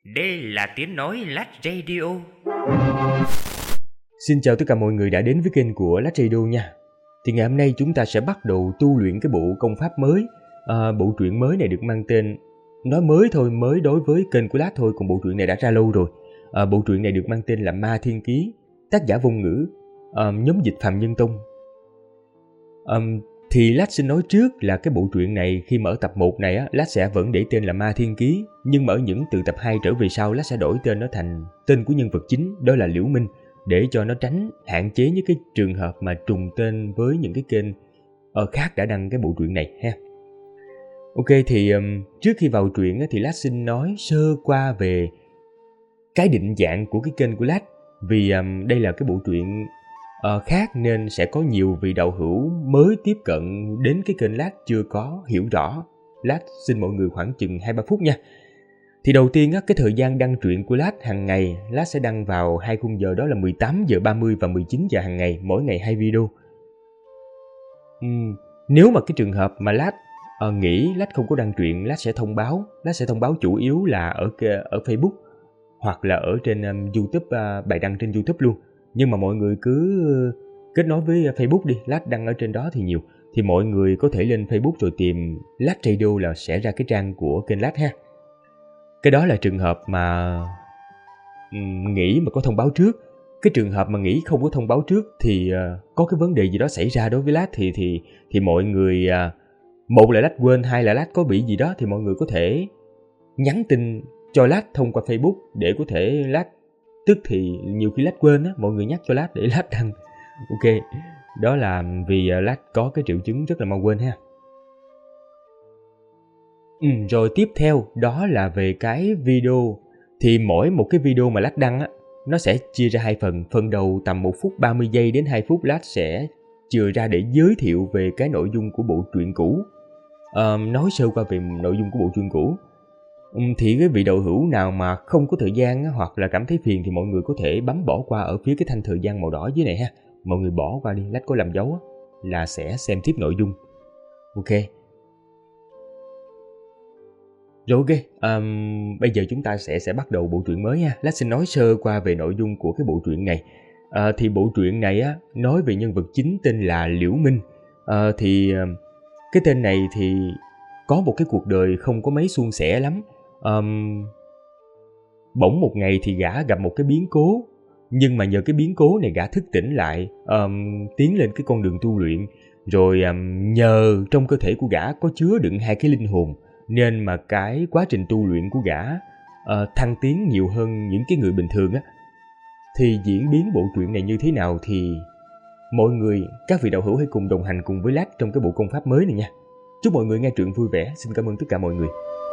Đây là tiếng nói Lát Radio. Xin chào tất cả mọi người đã đến với kênh của Lát Radio nha. Thì ngày hôm nay chúng ta sẽ bắt đầu tu luyện cái bộ công pháp mới. Bộ truyện mới này được mang tên, nói mới thôi, mới đối với kênh của Lát thôi, còn bộ truyện này đã ra lâu rồi. Bộ truyện này được mang tên là Ma Thiên Ký, tác giả Vong Ngữ, nhóm dịch Phạm Nhân Tông. Thì Lát xin nói trước là cái bộ truyện này khi mở tập 1 này Lát sẽ vẫn để tên là Ma Thiên Ký, nhưng mà ở những từ tập 2 trở về sau Lát sẽ đổi tên nó thành tên của nhân vật chính, đó là Liễu Minh, để cho nó tránh hạn chế những cái trường hợp mà trùng tên với những cái kênh khác đã đăng cái bộ truyện này ha. Ok, thì trước khi vào truyện thì Lát xin nói sơ qua về cái định dạng của cái kênh của Lát, vì đây là cái bộ truyện khác nên sẽ có nhiều vị đạo hữu mới tiếp cận đến cái kênh Lát chưa có hiểu rõ. Lát xin mọi người khoảng chừng 2-3 phút nha. Thì đầu tiên cái thời gian đăng truyện của Lát hàng ngày, Lát sẽ đăng vào 2 khung giờ, đó là 18 giờ 30 và 19 giờ hàng ngày, mỗi ngày 2 video. Nếu mà cái trường hợp mà Lát nghĩ Lát không có đăng truyện, Lát sẽ thông báo chủ yếu là ở Facebook hoặc là ở trên YouTube, bài đăng trên YouTube luôn. Nhưng mà mọi người cứ kết nối với Facebook đi, Lát đăng ở trên đó thì nhiều. Thì mọi người có thể lên Facebook rồi tìm Lát Radio là sẽ ra cái trang của kênh Lát ha. Cái đó là trường hợp mà nghĩ mà có thông báo trước. Cái trường hợp mà nghĩ không có thông báo trước thì có cái vấn đề gì đó xảy ra đối với Lát thì mọi người, một là Lát quên, hai là Lát có bị gì đó thì mọi người có thể nhắn tin cho Lát thông qua Facebook để có thể Lát, tức thì nhiều khi Lát quên mọi người nhắc cho Lát để Lát đăng. Ok, đó là vì Lát có cái triệu chứng rất là mau quên ha. Rồi tiếp theo đó là về cái video. Thì mỗi một cái video mà Lát đăng nó sẽ chia ra 2 phần. Phần đầu tầm 1 phút 30 giây đến 2 phút Lát sẽ chừa ra để giới thiệu về cái nội dung của bộ truyện cũ, nói sơ qua về nội dung của bộ truyện cũ. Thì cái vị đạo hữu nào mà không có thời gian hoặc là cảm thấy phiền thì mọi người có thể bấm bỏ qua ở phía cái thanh thời gian màu đỏ dưới này ha. Mọi người bỏ qua đi, Lát có làm dấu là sẽ xem tiếp nội dung. Ok. Rồi ok, bây giờ chúng ta sẽ bắt đầu bộ truyện mới ha. Lát xin nói sơ qua về nội dung của cái bộ truyện này. Thì bộ truyện này nói về nhân vật chính tên là Liễu Minh. Cái tên này thì có một cái cuộc đời không có mấy suôn sẻ lắm. Bỗng một ngày thì gã gặp một cái biến cố, nhưng mà nhờ cái biến cố này gã thức tỉnh lại, tiến lên cái con đường tu luyện. Rồi nhờ trong cơ thể của gã có chứa đựng 2 cái linh hồn, nên mà cái quá trình tu luyện của gã thăng tiến nhiều hơn những cái người bình thường Thì diễn biến bộ truyện này như thế nào thì mọi người, các vị đạo hữu hãy cùng đồng hành cùng với Lát trong cái bộ công pháp mới này nha. Chúc mọi người nghe truyện vui vẻ. Xin cảm ơn tất cả mọi người.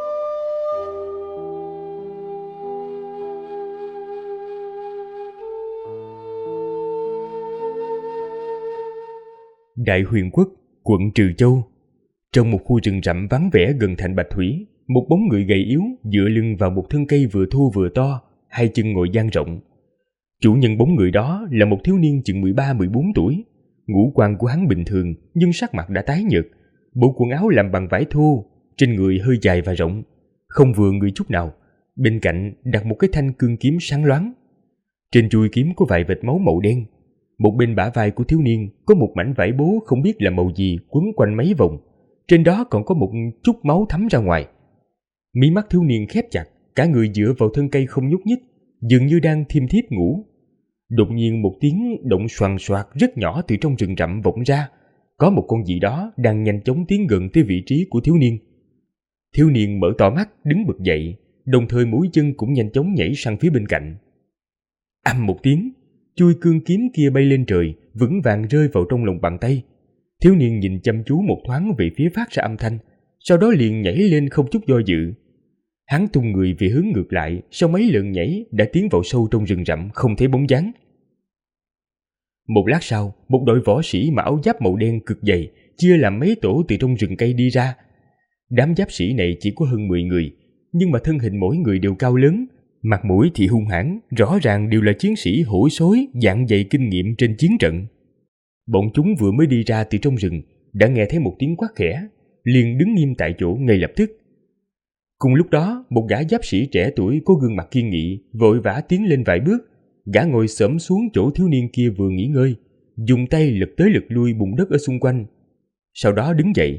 Đại Huyền Quốc, quận Trừ Châu. Trong một khu rừng rậm vắng vẻ gần thành Bạch Thủy, một bóng người gầy yếu dựa lưng vào một thân cây vừa thô vừa to, 2 chân ngồi dang rộng. Chủ nhân bóng người đó là một thiếu niên chừng 13-14 tuổi. Ngũ quan của hắn bình thường nhưng sắc mặt đã tái nhợt. Bộ quần áo làm bằng vải thô, trên người hơi dài và rộng, không vừa người chút nào. Bên cạnh đặt một cái thanh cương kiếm sáng loáng. Trên chuôi kiếm có vài vệt máu màu đen. Một bên bả vai của thiếu niên có một mảnh vải bố không biết là màu gì quấn quanh mấy vòng. Trên đó còn có một chút máu thấm ra ngoài. Mí mắt thiếu niên khép chặt, cả người dựa vào thân cây không nhúc nhích, dường như đang thiêm thiếp ngủ. Đột nhiên một tiếng động xoàng xoạc rất nhỏ từ trong rừng rậm vọng ra. Có một con gì đó đang nhanh chóng tiến gần tới vị trí của thiếu niên. Thiếu niên mở to mắt đứng bật dậy, đồng thời mũi chân cũng nhanh chóng nhảy sang phía bên cạnh. Ầm một tiếng, chuôi cương kiếm kia bay lên trời, vững vàng rơi vào trong lòng bàn tay. Thiếu niên nhìn chăm chú một thoáng về phía phát ra âm thanh, sau đó liền nhảy lên không chút do dự. Hắn tung người về hướng ngược lại, sau mấy lần nhảy đã tiến vào sâu trong rừng rậm không thấy bóng dáng. Một lát sau, một đội võ sĩ mặc áo giáp màu đen cực dày chia làm mấy tổ từ trong rừng cây đi ra. Đám giáp sĩ này chỉ có hơn 10 người, nhưng mà thân hình mỗi người đều cao lớn, mặt mũi thì hung hãn, rõ ràng đều là chiến sĩ hổ xối dạng dày kinh nghiệm trên chiến trận. Bọn chúng vừa mới đi ra từ trong rừng đã nghe thấy một tiếng quát khẽ, liền đứng nghiêm tại chỗ ngay lập tức. Cùng lúc đó, một gã giáp sĩ trẻ tuổi có gương mặt kiên nghị vội vã tiến lên vài bước. Gã ngồi xổm xuống chỗ thiếu niên kia vừa nghỉ ngơi, dùng tay lật tới lật lui bùn đất ở xung quanh. Sau đó đứng dậy.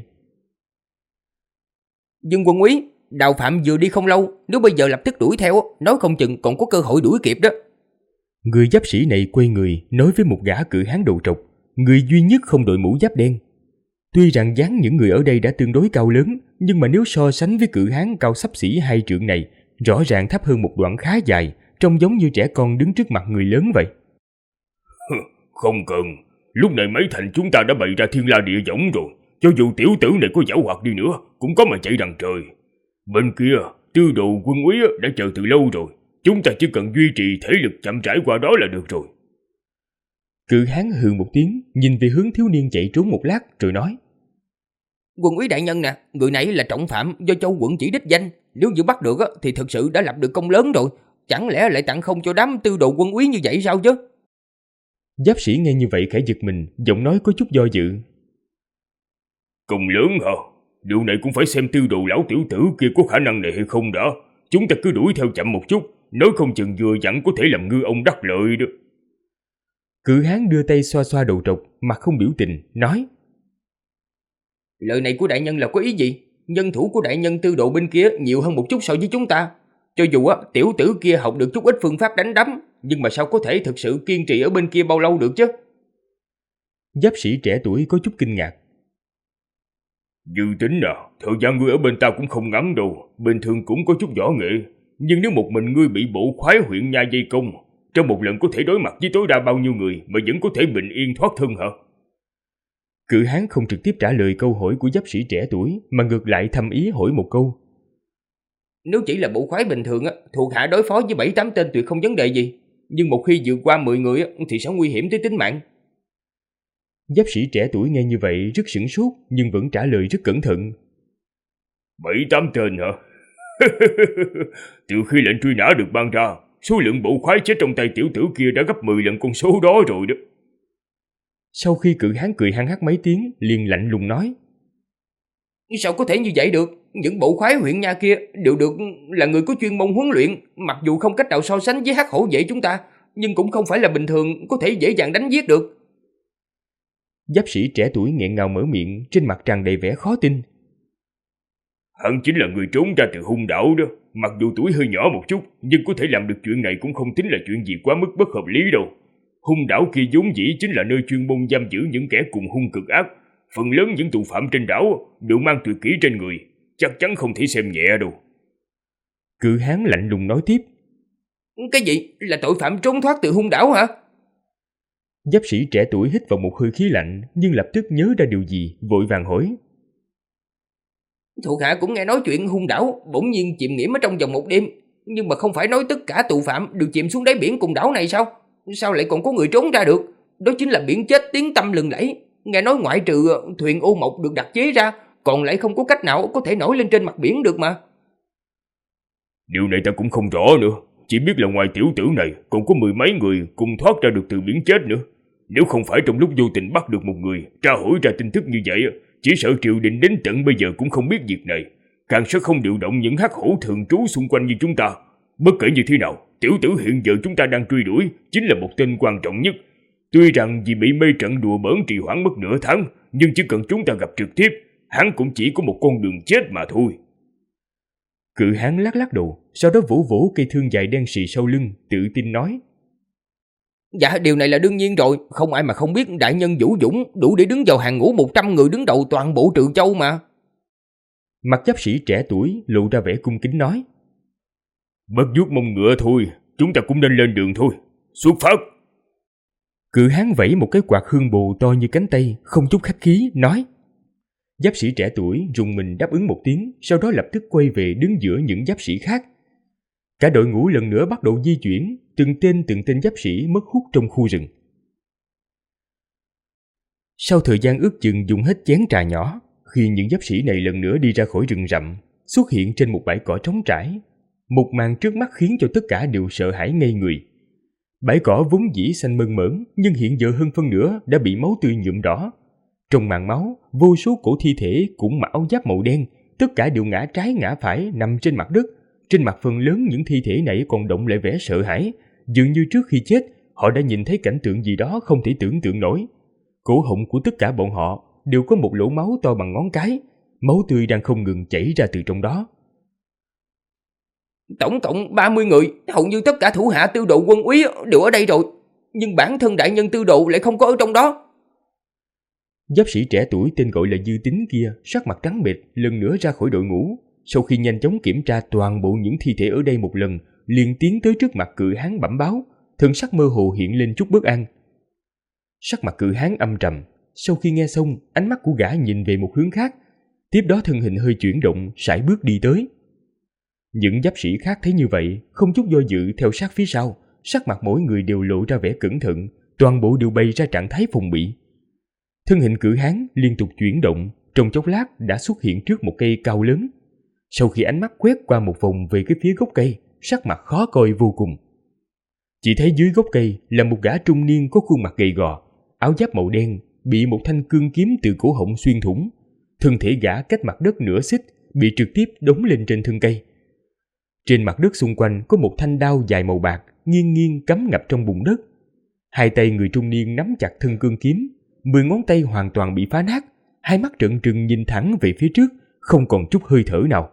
Dương quân úy, Đào Phạm vừa đi không lâu, nếu bây giờ lập tức đuổi theo, nói không chừng còn có cơ hội đuổi kịp đó. Người giáp sĩ này quay người nói với một gã cự hán đầu trọc, người duy nhất không đội mũ giáp đen. Tuy rằng dáng những người ở đây đã tương đối cao lớn, nhưng mà nếu so sánh với cự hán cao xấp xỉ 2 trượng này, rõ ràng thấp hơn một đoạn khá dài, trông giống như trẻ con đứng trước mặt người lớn vậy. Không cần, lúc này mấy thành chúng ta đã bày ra thiên la địa võng rồi, cho dù tiểu tử này có giảo hoạt đi nữa, cũng có mà chạy đằng trời. Bên kia, Tư Đồ quân úy đã chờ từ lâu rồi, chúng ta chỉ cần duy trì thể lực chậm rãi qua đó là được rồi. Cự hán hừ một tiếng, nhìn về hướng thiếu niên chạy trốn một lát rồi nói: Quân úy đại nhân nè, người này là trọng phạm do Châu quận chỉ đích danh, nếu như bắt được thì thực sự đã lập được công lớn rồi, chẳng lẽ lại tặng không cho đám Tư Đồ quân úy như vậy sao chứ? Giáp sĩ nghe như vậy khẽ giật mình, giọng nói có chút do dự. Công lớn hả? Điều này cũng phải xem Tư Đồ lão tiểu tử kia có khả năng này hay không đã. Chúng ta cứ đuổi theo chậm một chút, nói không chừng vừa dặn có thể làm ngư ông đắc lợi đó. Cự hán đưa tay xoa xoa đầu trọc, mặt không biểu tình, nói: Lời này của đại nhân là có ý gì? Nhân thủ của đại nhân Tư Đồ bên kia nhiều hơn một chút so với chúng ta. Cho dù tiểu tử kia học được chút ít phương pháp đánh đấm, nhưng mà sao có thể thực sự kiên trì ở bên kia bao lâu được chứ? Giáp sĩ trẻ tuổi có chút kinh ngạc. Dự tính thời gian ngươi ở bên ta cũng không ngắn đâu, bình thường cũng có chút võ nghệ. Nhưng nếu một mình ngươi bị bộ khoái huyện nha vây công, trong một lần có thể đối mặt với tối đa bao nhiêu người mà vẫn có thể bình yên thoát thân hả? Cự hán không trực tiếp trả lời câu hỏi của giáp sĩ trẻ tuổi, mà ngược lại thầm ý hỏi một câu. Nếu chỉ là bộ khoái bình thường thuộc hạ đối phó với 7-8 tên tuyệt không vấn đề gì. Nhưng một khi vượt qua 10 người thì sẽ nguy hiểm tới tính mạng. Giáp sĩ trẻ tuổi nghe như vậy rất sửng sốt, nhưng vẫn trả lời rất cẩn thận. 7-8 tên hả? Từ khi lệnh truy nã được ban ra, số lượng bộ khoái chết trong tay tiểu tử kia đã gấp 10 lần con số đó rồi đó. Sau khi cự hán cười hăng hắc mấy tiếng, liền lạnh lùng nói: Sao có thể như vậy được? Những bộ khoái huyện nha kia đều được là người có chuyên môn huấn luyện, mặc dù không cách nào so sánh với hắc hổ vệ chúng ta, nhưng cũng không phải là bình thường có thể dễ dàng đánh giết được. Giáp sĩ trẻ tuổi nghẹn ngào mở miệng, trên mặt tràn đầy vẻ khó tin. Hắn chính là người trốn ra từ hung đảo đó, mặc dù tuổi hơi nhỏ một chút, nhưng có thể làm được chuyện này cũng không tính là chuyện gì quá mức bất hợp lý đâu. Hung đảo kia vốn dĩ chính là nơi chuyên môn giam giữ những kẻ cùng hung cực ác. Phần lớn những tù phạm trên đảo đều mang tuyệt kỹ trên người, chắc chắn không thể xem nhẹ đâu. Cự hán lạnh lùng nói tiếp: Cái gì? Là tội phạm trốn thoát từ hung đảo hả? Giáp sĩ trẻ tuổi hít vào một hơi khí lạnh, nhưng lập tức nhớ ra điều gì, vội vàng hỏi: Thuộc hạ cũng nghe nói chuyện hung đảo bỗng nhiên chìm nghỉm ở trong vòng một đêm, nhưng mà không phải nói tất cả tù phạm đều chìm xuống đáy biển cùng đảo này sao? Sao lại còn có người trốn ra được? Đó chính là biển chết tiếng tăm lừng lẫy. Nghe nói ngoại trừ thuyền ô mộc được đặc chế ra, còn lại không có cách nào có thể nổi lên trên mặt biển được mà. Điều này ta cũng không rõ nữa, chỉ biết là ngoài tiểu tử này còn có 10 mấy người cùng thoát ra được từ biển chết nữa. Nếu không phải trong lúc vô tình bắt được một người tra hỏi ra tin tức như vậy, chỉ sợ triều đình đến tận bây giờ cũng không biết việc này, càng sẽ không điều động những hắc hổ thường trú xung quanh như chúng ta. Bất kể như thế nào, tiểu tử hiện giờ chúng ta đang truy đuổi chính là một tên quan trọng nhất. Tuy rằng vì bị mê trận đùa bỡn trì hoãn mất nửa tháng, nhưng chỉ cần chúng ta gặp trực tiếp, hắn cũng chỉ có một con đường chết mà thôi. Cự hán lắc lắc đầu, sau đó vỗ vỗ cây thương dài đen xì sau lưng, tự tin nói: Dạ, điều này là đương nhiên rồi, không ai mà không biết đại nhân vũ dũng đủ để đứng vào hàng ngũ 100 người đứng đầu toàn bộ Trừ Châu mà. Mặt giáp sĩ trẻ tuổi lộ ra vẻ cung kính nói: Bất vuốt mông ngựa thôi, chúng ta cũng nên lên đường thôi. Xuất phát! Cự hán vẫy một cái quạt hương bồ to như cánh tay, không chút khách khí, nói. Giáp sĩ trẻ tuổi rùng mình đáp ứng một tiếng, sau đó lập tức quay về đứng giữa những giáp sĩ khác. Cả đội ngũ lần nữa bắt đầu di chuyển, từng tên giáp sĩ mất hút trong khu rừng. Sau thời gian ước chừng dùng hết chén trà nhỏ, khi những giáp sĩ này lần nữa đi ra khỏi rừng rậm, xuất hiện trên một bãi cỏ trống trải, một màn trước mắt khiến cho tất cả đều sợ hãi ngây người. Bãi cỏ vốn dĩ xanh mơn mởn, nhưng hiện giờ hơn phân nửa đã bị máu tươi nhuộm đỏ. Trong màn máu, vô số cổ thi thể cũng mặc áo giáp màu đen, tất cả đều ngã trái ngã phải nằm trên mặt đất. Trên mặt phần lớn những thi thể này còn động lại vẻ sợ hãi, dường như trước khi chết họ đã nhìn thấy cảnh tượng gì đó không thể tưởng tượng nổi. Cổ họng của tất cả bọn họ đều có một lỗ máu to bằng ngón cái, máu tươi đang không ngừng chảy ra từ trong đó. Tổng cộng 30 người, hầu như tất cả thủ hạ Tư Độ Quân úy đều ở đây rồi, nhưng bản thân đại nhân Tư Độ lại không có ở trong đó. Giáp sĩ trẻ tuổi tên gọi là Dư Tín kia sắc mặt trắng bệch lần nữa ra khỏi đội ngũ. Sau khi nhanh chóng kiểm tra toàn bộ những thi thể ở đây một lần, liền tiến tới trước mặt Cự Hán bẩm báo, thần sắc mơ hồ hiện lên chút bất an. Sắc mặt Cự Hán âm trầm, sau khi nghe xong, ánh mắt của gã nhìn về một hướng khác. Tiếp đó thân hình hơi chuyển động, sải bước đi tới. Những giáp sĩ khác thấy như vậy, không chút do dự theo sát phía sau, sắc mặt mỗi người đều lộ ra vẻ cẩn thận, toàn bộ đều bày ra trạng thái phòng bị. Thân hình Cự Hán liên tục chuyển động, trong chốc lát đã xuất hiện trước một cây cao lớn. Sau khi ánh mắt quét qua một vòng về cái phía gốc cây, sắc mặt khó coi vô cùng. Chỉ thấy dưới gốc cây là một gã trung niên có khuôn mặt gầy gò, áo giáp màu đen, bị một thanh cương kiếm từ cổ họng xuyên thủng. Thân thể gã cách mặt đất nửa xích, bị trực tiếp đóng lên trên thân cây. Trên mặt đất xung quanh có một thanh đao dài màu bạc, nghiêng nghiêng cắm ngập trong bùn đất. Hai tay người trung niên nắm chặt thân cương kiếm, 10 ngón tay hoàn toàn bị phá nát, hai mắt trợn trừng nhìn thẳng về phía trước, không còn chút hơi thở nào.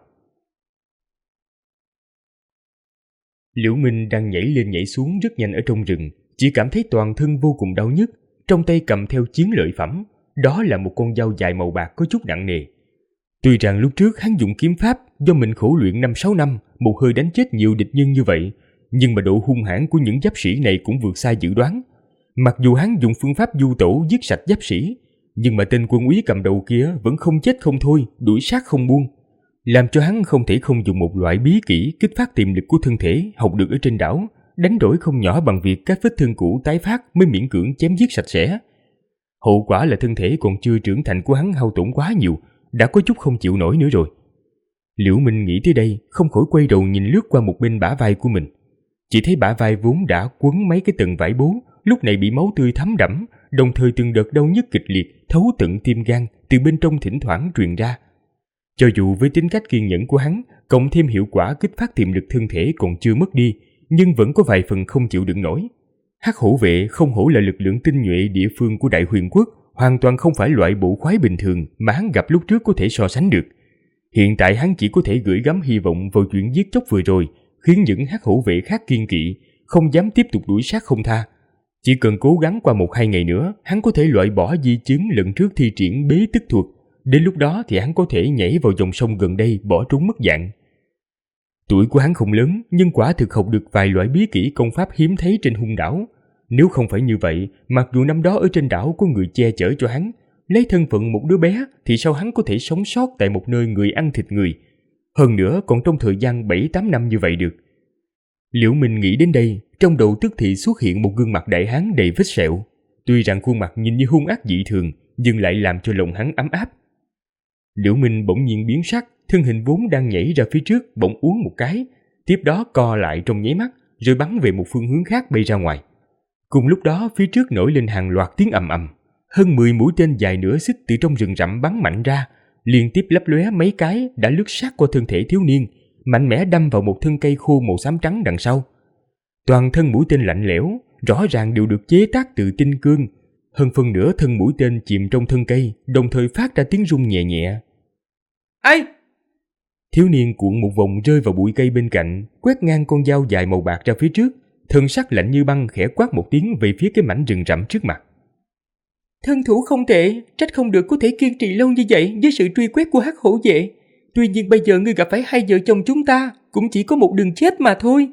Liễu Minh đang nhảy lên nhảy xuống rất nhanh ở trong rừng, chỉ cảm thấy toàn thân vô cùng đau nhức, trong tay cầm theo chiến lợi phẩm, đó là một con dao dài màu bạc có chút nặng nề. Tuy rằng lúc trước hắn dùng kiếm pháp do mình khổ luyện 5-6 năm, một hơi đánh chết nhiều địch nhân như vậy, nhưng mà độ hung hãn của những giáp sĩ này cũng vượt xa dự đoán. Mặc dù hắn dùng phương pháp du tổ giết sạch giáp sĩ, nhưng mà tên quân úy cầm đầu kia vẫn không chết không thôi, đuổi sát không buông, làm cho hắn không thể không dùng một loại bí kỹ kích phát tiềm lực của thân thể học được ở trên đảo, đánh đổi không nhỏ bằng việc các vết thương cũ tái phát mới miễn cưỡng chém giết sạch sẽ. Hậu quả là thân thể còn chưa trưởng thành của hắn hao tổn quá nhiều, đã có chút không chịu nổi nữa rồi. Liễu Minh nghĩ tới đây, không khỏi quay đầu nhìn lướt qua một bên bả vai của mình. Chỉ thấy bả vai vốn đã quấn mấy cái tầng vải bố, lúc này bị máu tươi thấm đẫm, đồng thời từng đợt đau nhức kịch liệt thấu tận tim gan từ bên trong thỉnh thoảng truyền ra. Cho dù với tính cách kiên nhẫn của hắn, cộng thêm hiệu quả kích phát tiềm lực thân thể còn chưa mất đi, nhưng vẫn có vài phần không chịu đựng nổi. Hắc hổ vệ không hổ là lực lượng tinh nhuệ địa phương của Đại Huyền Quốc, hoàn toàn không phải loại bộ khoái bình thường mà hắn gặp lúc trước có thể so sánh được. Hiện tại hắn chỉ có thể gửi gắm hy vọng vào chuyện giết chóc vừa rồi, khiến những hắc hổ vệ khác kiên kỵ, không dám tiếp tục đuổi sát không tha. Chỉ cần cố gắng qua 1-2 ngày nữa, hắn có thể loại bỏ di chứng lần trước thi triển bế tức thuật. Đến lúc đó thì hắn có thể nhảy vào dòng sông gần đây bỏ trốn mất dạng. Tuổi của hắn không lớn, nhưng quả thực học được vài loại bí kỹ công pháp hiếm thấy trên hung đảo. Nếu không phải như vậy, mặc dù năm đó ở trên đảo có người che chở cho hắn, lấy thân phận một đứa bé thì sao hắn có thể sống sót tại một nơi người ăn thịt người? Hơn nữa còn trong thời gian 7-8 năm như vậy được. Liễu Minh nghĩ đến đây, trong đầu tức thì xuất hiện một gương mặt đại hán đầy vết sẹo. Tuy rằng khuôn mặt nhìn như hung ác dị thường, nhưng lại làm cho lòng hắn ấm áp. Liễu Minh bỗng nhiên biến sắc, thân hình vốn đang nhảy ra phía trước bỗng uốn một cái, tiếp đó co lại trong nháy mắt, rồi bắn về một phương hướng khác bay ra ngoài. Cùng lúc đó phía trước nổi lên hàng loạt tiếng ầm ầm, hơn 10 mũi tên dài nửa xích từ trong rừng rậm bắn mạnh ra, liên tiếp lấp lóe mấy cái đã lướt sát qua thân thể thiếu niên, mạnh mẽ đâm vào một thân cây khô màu xám trắng đằng sau. Toàn thân mũi tên lạnh lẽo, rõ ràng đều được chế tác từ tinh cương. Hơn phân nửa thân mũi tên chìm trong thân cây, đồng thời phát ra tiếng rung nhẹ nhẹ. Ai? Thiếu niên cuộn một vòng rơi vào bụi cây bên cạnh, quét ngang con dao dài màu bạc ra phía trước, thân sắc lạnh như băng khẽ quát một tiếng về phía cái mảnh rừng rậm trước mặt. Thân thủ không tệ, trách không được có thể kiên trì lâu như vậy với sự truy quét của hắc hổ vệ. Tuy nhiên bây giờ ngươi gặp phải hai vợ chồng chúng ta, cũng chỉ có một đường chết mà thôi.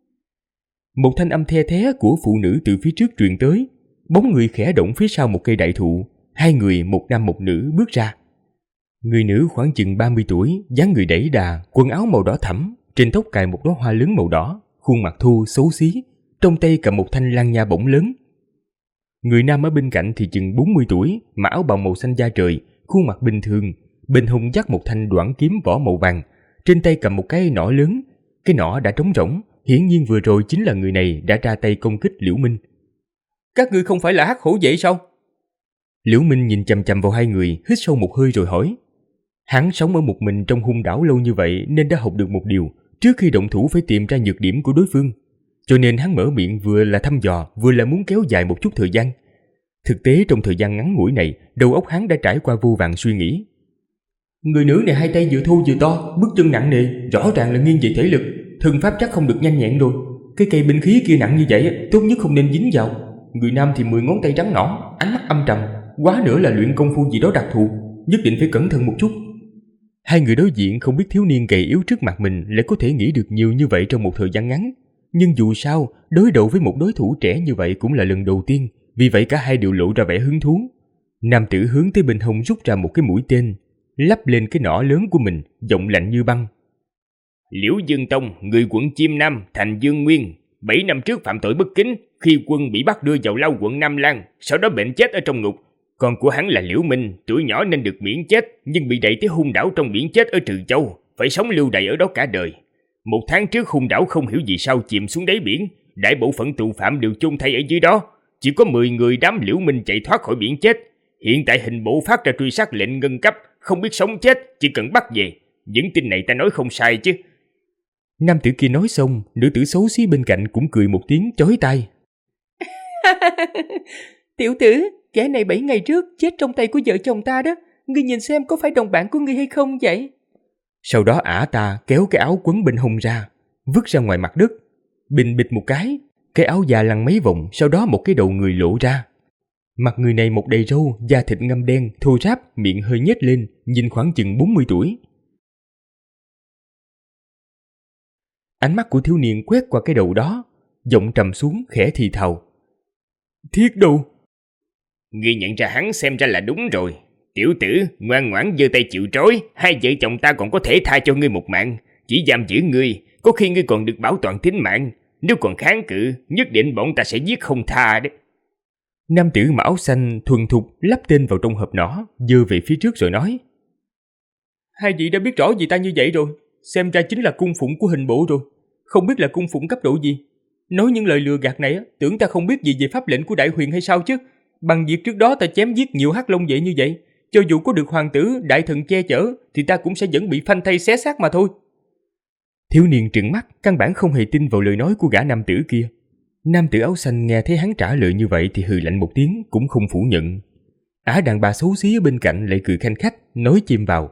Một thanh âm the thé của phụ nữ từ phía trước truyền tới, bóng người khẽ động phía sau một cây đại thụ, hai người một nam một nữ bước ra. Người nữ khoảng chừng 30 tuổi, dáng người đẩy đà, quần áo màu đỏ thẫm, trên tóc cài một đóa hoa lớn màu đỏ, khuôn mặt thô xấu xí, trong tay cầm một thanh lan nha bổng lớn. Người nam ở bên cạnh thì chừng 40 tuổi, mặc áo bào màu xanh da trời, khuôn mặt bình thường, bên hông dắt một thanh đoản kiếm vỏ màu vàng, trên tay cầm một cái nỏ lớn. Cái nỏ đã trống rỗng, hiển nhiên vừa rồi chính là người này đã ra tay công kích Liễu Minh. Các ngươi không phải là hắc hổ vệ sao? Liễu Minh nhìn chằm chằm vào hai người, hít sâu một hơi rồi hỏi. Hắn sống ở một mình trong hung đảo lâu như vậy nên đã học được một điều, trước khi động thủ phải tìm ra nhược điểm của đối phương. Cho nên hắn mở miệng vừa là thăm dò, vừa là muốn kéo dài một chút thời gian. Thực tế trong thời gian ngắn ngủi này, đầu óc hắn đã trải qua vô vàn suy nghĩ. Người nữ này hai tay vừa thô vừa to, bước chân nặng nề, rõ ràng là nghiêng về thể lực, thân pháp chắc không được nhanh nhẹn rồi. Cái cây binh khí kia nặng như vậy, tốt nhất không nên dính vào. Người nam thì 10 ngón tay trắng nõn, ánh mắt âm trầm, quá nữa là luyện công phu gì đó đặc thù, nhất định phải cẩn thận một chút. Hai người đối diện không biết thiếu niên gầy yếu trước mặt mình lại có thể nghĩ được nhiều như vậy trong một thời gian ngắn. Nhưng dù sao, đối đầu với một đối thủ trẻ như vậy cũng là lần đầu tiên, vì vậy cả hai đều lộ ra vẻ hứng thú. Nam tử hướng tới bên hông rút ra một cái mũi tên, lắp lên cái nỏ lớn của mình, giọng lạnh như băng. Liễu Dương Tông, người quận Chiêm Nam, thành Dương Nguyên, 7 năm trước phạm tội bất kính, khi quân bị bắt đưa vào lao quận Nam Lan, sau đó bệnh chết ở trong ngục. Con của hắn là Liễu Minh, tuổi nhỏ nên được miễn chết, nhưng bị đẩy tới hung đảo trong biển chết ở Trừ Châu, phải sống lưu đày ở đó cả đời. 1 tháng trước hung đảo không hiểu vì sao chìm xuống đáy biển, đại bộ phận tù phạm đều chôn thay ở dưới đó, chỉ có 10 người đám Liễu Minh chạy thoát khỏi biển chết. Hiện tại hình bộ phát ra truy sát lệnh ngân cấp, không biết sống chết, chỉ cần bắt về. Những tin này ta nói không sai chứ. Nam tử kia nói xong, nữ tử xấu xí bên cạnh cũng cười một tiếng chói tai. Tiểu tử, kẻ này 7 ngày trước chết trong tay của vợ chồng ta đó. Ngươi nhìn xem có phải đồng bạn của ngươi hay không vậy? Sau đó ả ta kéo cái áo quấn bên hông ra, vứt ra ngoài mặt đất. Bình bịch một cái áo già lăn mấy vòng, sau đó một cái đầu người lộ ra. Mặt người này một đầy râu, da thịt ngăm đen, thô ráp, miệng hơi nhếch lên, nhìn khoảng chừng 40 tuổi. Ánh mắt của thiếu niên quét qua cái đầu đó, giọng trầm xuống khẽ thì thào. Thiết đâu? Ngươi nhận ra hắn xem ra là đúng rồi. Tiểu tử, ngoan ngoãn giơ tay chịu trói, hai vợ chồng ta còn có thể tha cho ngươi một mạng. Chỉ giam giữ ngươi, có khi ngươi còn được bảo toàn tính mạng. Nếu còn kháng cự, nhất định bọn ta sẽ giết không tha đấy. Nam tử mặc áo xanh thuần thục lắp tên vào trong hộp nỏ, giơ về phía trước rồi nói. Hai vị đã biết rõ vì ta như vậy rồi, xem ra chính là cung phụng của hình bộ rồi. Không biết là cung phụng cấp độ gì. Nói những lời lừa gạt này, tưởng ta không biết gì về pháp lệnh của đại huyền hay sao chứ. Bằng việc trước đó ta chém giết nhiều hắc long vệ như vậy, cho dù có được hoàng tử, đại thần che chở, thì ta cũng sẽ vẫn bị phanh thây xé xác mà thôi. Thiếu niên trừng mắt, căn bản không hề tin vào lời nói của gã nam tử kia. Nam tử áo xanh nghe thấy hắn trả lời như vậy thì hừ lạnh một tiếng, cũng không phủ nhận. Ả đàn bà xấu xí ở bên cạnh lại cười khanh khách, nói chìm vào.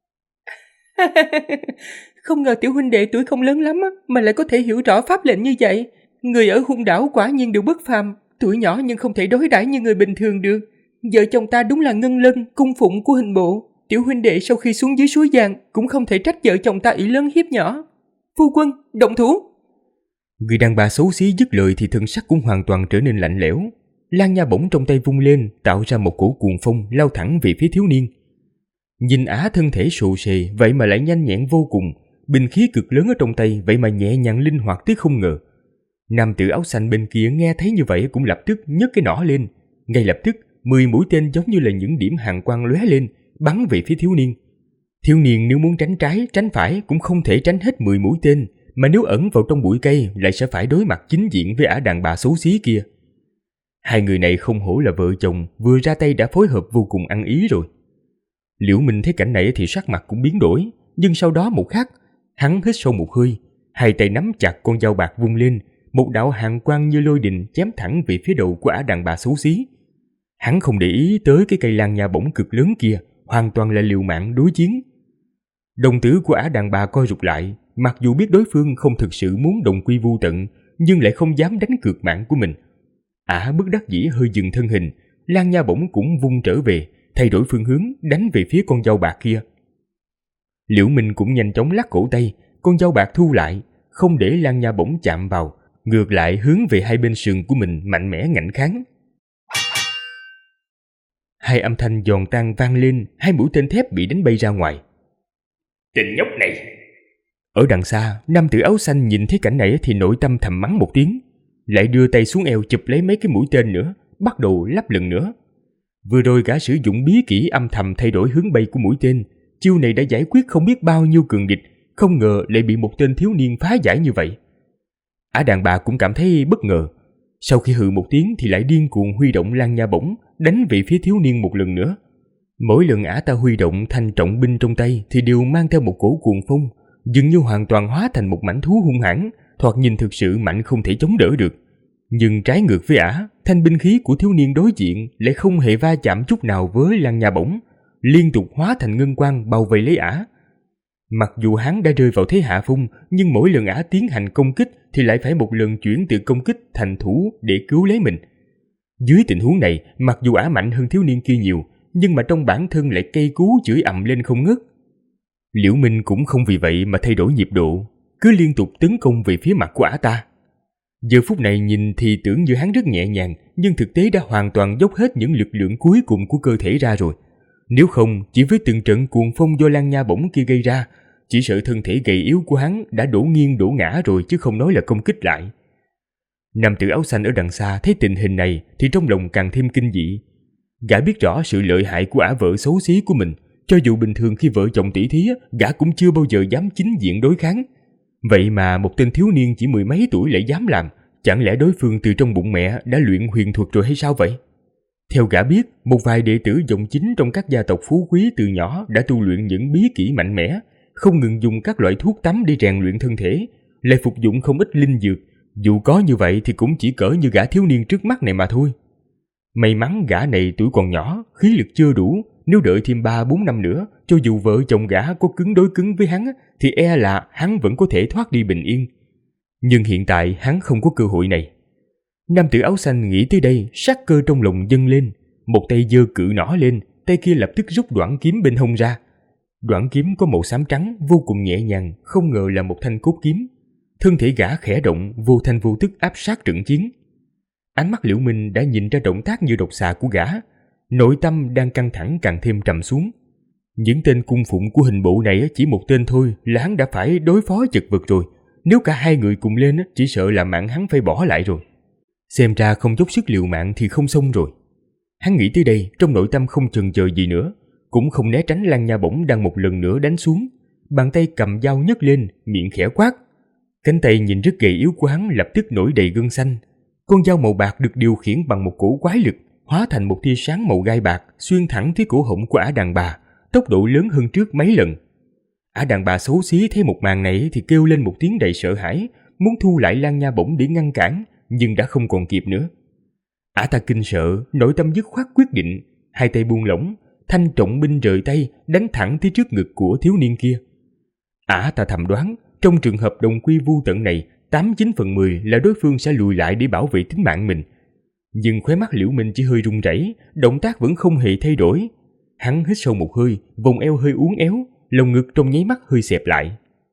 Không ngờ tiểu huynh đệ tuổi không lớn lắm mà lại có thể hiểu rõ pháp lệnh như vậy. Người ở hung đảo quả nhiên đều bất phàm, tuổi nhỏ nhưng không thể đối đãi như người bình thường được. Vợ chồng ta đúng là ngân lân, cung phụng của hình bộ. Tiểu huynh đệ sau khi xuống dưới suối vàng cũng không thể trách vợ chồng ta ỷ lớn hiếp nhỏ. Phu quân, động thủ! Người đàn bà xấu xí dứt lời thì thân sắc cũng hoàn toàn trở nên lạnh lẽo. Lan nha bổng trong tay vung lên, tạo ra một cổ cuồng phong lao thẳng về phía thiếu niên. Nhìn Ả thân thể sồ sề, vậy mà lại nhanh nhẹn vô cùng. Binh khí cực lớn ở trong tay, vậy mà nhẹ nhàng linh hoạt tới không ngờ. Nam tử áo xanh bên kia nghe thấy như vậy cũng lập tức nhấc cái nỏ lên. Ngay lập tức, 10 mũi tên giống như là những điểm hàn quang lóe lên, bắn về phía thiếu niên. Thiếu niên nếu muốn tránh trái, tránh phải cũng không thể tránh hết 10 mũi tên, mà nếu ẩn vào trong bụi cây lại sẽ phải đối mặt chính diện với Ả đàn bà xấu xí kia. Hai người này không hổ là vợ chồng, vừa ra tay đã phối hợp vô cùng ăn ý rồi. Liễu Minh thấy cảnh này thì sắc mặt cũng biến đổi, nhưng sau đó một khắc, hắn hít sâu một hơi, hai tay nắm chặt con dao bạc vung lên, một đạo hàn quang như lôi đình chém thẳng về phía đầu của Ả đàn bà xấu xí. Hắn không để ý tới cái cây lan nha bổng cực lớn kia, hoàn toàn là liều mạng đối chiến. Đồng tử của Ả đàn bà co rụt lại, mặc dù biết đối phương không thực sự muốn đồng quy vu tận, nhưng lại không dám đánh cược mạng của mình. Ả bất đắc dĩ hơi dừng thân hình, lan nha bổng cũng vung trở về, thay đổi phương hướng đánh về phía con dao bạc kia. Liễu Minh cũng nhanh chóng lắc cổ tay, con dao bạc thu lại, không để lan nha bổng chạm vào, ngược lại hướng về hai bên sườn của mình mạnh mẽ ngạnh kháng. Hai âm thanh giòn tan vang lên, hai mũi tên thép bị đánh bay ra ngoài. Tên nhóc này! Ở đằng xa, nam tử áo xanh nhìn thấy cảnh này thì nội tâm thầm mắng một tiếng, lại đưa tay xuống eo chụp lấy mấy cái mũi tên nữa, bắt đầu lắp lần nữa. Vừa rồi gã sử dụng bí kỹ âm thầm thay đổi hướng bay của mũi tên, chiêu này đã giải quyết không biết bao nhiêu cường địch, không ngờ lại bị một tên thiếu niên phá giải như vậy. Ả đàn bà cũng cảm thấy bất ngờ, sau khi hừ một tiếng thì lại điên cuồng huy động lan nha bổng đánh về phía thiếu niên một lần nữa. Mỗi lần ả ta huy động thanh trọng binh trong tay thì đều mang theo một cổ cuồng phong, dường như hoàn toàn hóa thành một mãnh thú hung hãn, thoạt nhìn thực sự mạnh không thể chống đỡ được. Nhưng trái ngược với ả, thanh binh khí của thiếu niên đối diện lại không hề va chạm chút nào với Lăng Nha Bổng, liên tục hóa thành ngân quang bao vây lấy ả. Mặc dù hắn đã rơi vào thế hạ phong, nhưng mỗi lần ả tiến hành công kích thì lại phải một lần chuyển từ công kích thành thủ để cứu lấy mình. Dưới tình huống này, mặc dù ả mạnh hơn thiếu niên kia nhiều, nhưng mà trong bản thân lại cay cú chửi ầm lên không ngớt. Liễu Minh cũng không vì vậy mà thay đổi nhịp độ, cứ liên tục tấn công về phía mặt của ả ta. Giờ phút này nhìn thì tưởng như hắn rất nhẹ nhàng, nhưng thực tế đã hoàn toàn dốc hết những lực lượng cuối cùng của cơ thể ra rồi. Nếu không, chỉ với từng trận cuồng phong do Lăng Nha Bổng kia gây ra, chỉ sợ thân thể gầy yếu của hắn đã đổ nghiêng đổ ngã rồi chứ không nói là công kích lại. Nam tử áo xanh ở đằng xa thấy tình hình này thì trong lòng càng thêm kinh dị. Gã biết rõ sự lợi hại của ả vợ xấu xí của mình, cho dù bình thường khi vợ chồng tỷ thí, gã cũng chưa bao giờ dám chính diện đối kháng. Vậy mà một tên thiếu niên chỉ mười mấy tuổi lại dám làm, chẳng lẽ đối phương từ trong bụng mẹ đã luyện huyền thuật rồi hay sao vậy? Theo gã biết, một vài đệ tử dòng chính trong các gia tộc phú quý từ nhỏ đã tu luyện những bí kỹ mạnh mẽ, không ngừng dùng các loại thuốc tắm để rèn luyện thân thể, lại phục dụng không ít linh dược. Dù có như vậy thì cũng chỉ cỡ như gã thiếu niên trước mắt này mà thôi. May mắn gã này tuổi còn nhỏ, khí lực chưa đủ, nếu đợi thêm 3-4 năm nữa, cho dù vợ chồng gã có cứng đối cứng với hắn thì e là hắn vẫn có thể thoát đi bình yên. Nhưng hiện tại hắn không có cơ hội này. Nam tử áo xanh nghĩ tới đây, sát cơ trong lòng dâng lên, một tay giơ cự nỏ lên, tay kia lập tức rút đoạn kiếm bên hông ra. Đoạn kiếm có màu xám trắng, vô cùng nhẹ nhàng, không ngờ là một thanh cốt kiếm. Thân thể gã khẽ động, vô thanh vô tức áp sát trận chiến. Ánh mắt Liễu Minh đã nhìn ra động tác như độc xà của gã, nội tâm đang căng thẳng càng thêm trầm xuống. Những tên cung phụng của hình bộ này chỉ một tên thôi là hắn đã phải đối phó chật vật rồi, nếu cả hai người cùng lên chỉ sợ là mạng hắn phải bỏ lại rồi. Xem ra không dốc sức liều mạng thì không xong rồi. Hắn nghĩ tới đây, trong nội tâm không chần chờ gì nữa, cũng không né tránh Lăng Nha Bổng đang một lần nữa đánh xuống, bàn tay cầm dao nhấc lên, miệng khẽ quát. Cánh tay nhìn rất gầy yếu của hắn lập tức nổi đầy gân xanh. Con dao màu bạc được điều khiển bằng một cổ quái lực, hóa thành một tia sáng màu gai bạc xuyên thẳng tới cổ họng của ả đàn bà, tốc độ lớn hơn trước mấy lần. Ả đàn bà xấu xí thấy một màn này thì kêu lên một tiếng đầy sợ hãi, muốn thu lại Lăng Nha Bổng để ngăn cản, nhưng đã không còn kịp nữa. Ả ta kinh sợ, nội tâm dứt khoát quyết định, hai tay buông lỏng, thanh trọng binh rời tay đánh thẳng tới trước ngực của thiếu niên kia. Ả ta thầm đoán, trong trường hợp đồng quy vu tận này, 8-9 phần 10 là đối phương sẽ lùi lại để bảo vệ tính mạng mình. Nhưng khóe mắt Liễu Minh chỉ hơi run rẩy, động tác vẫn không hề thay đổi. Hắn hít sâu một hơi, vòng eo hơi uốn éo, lồng ngực trong nháy mắt hơi xẹp lại.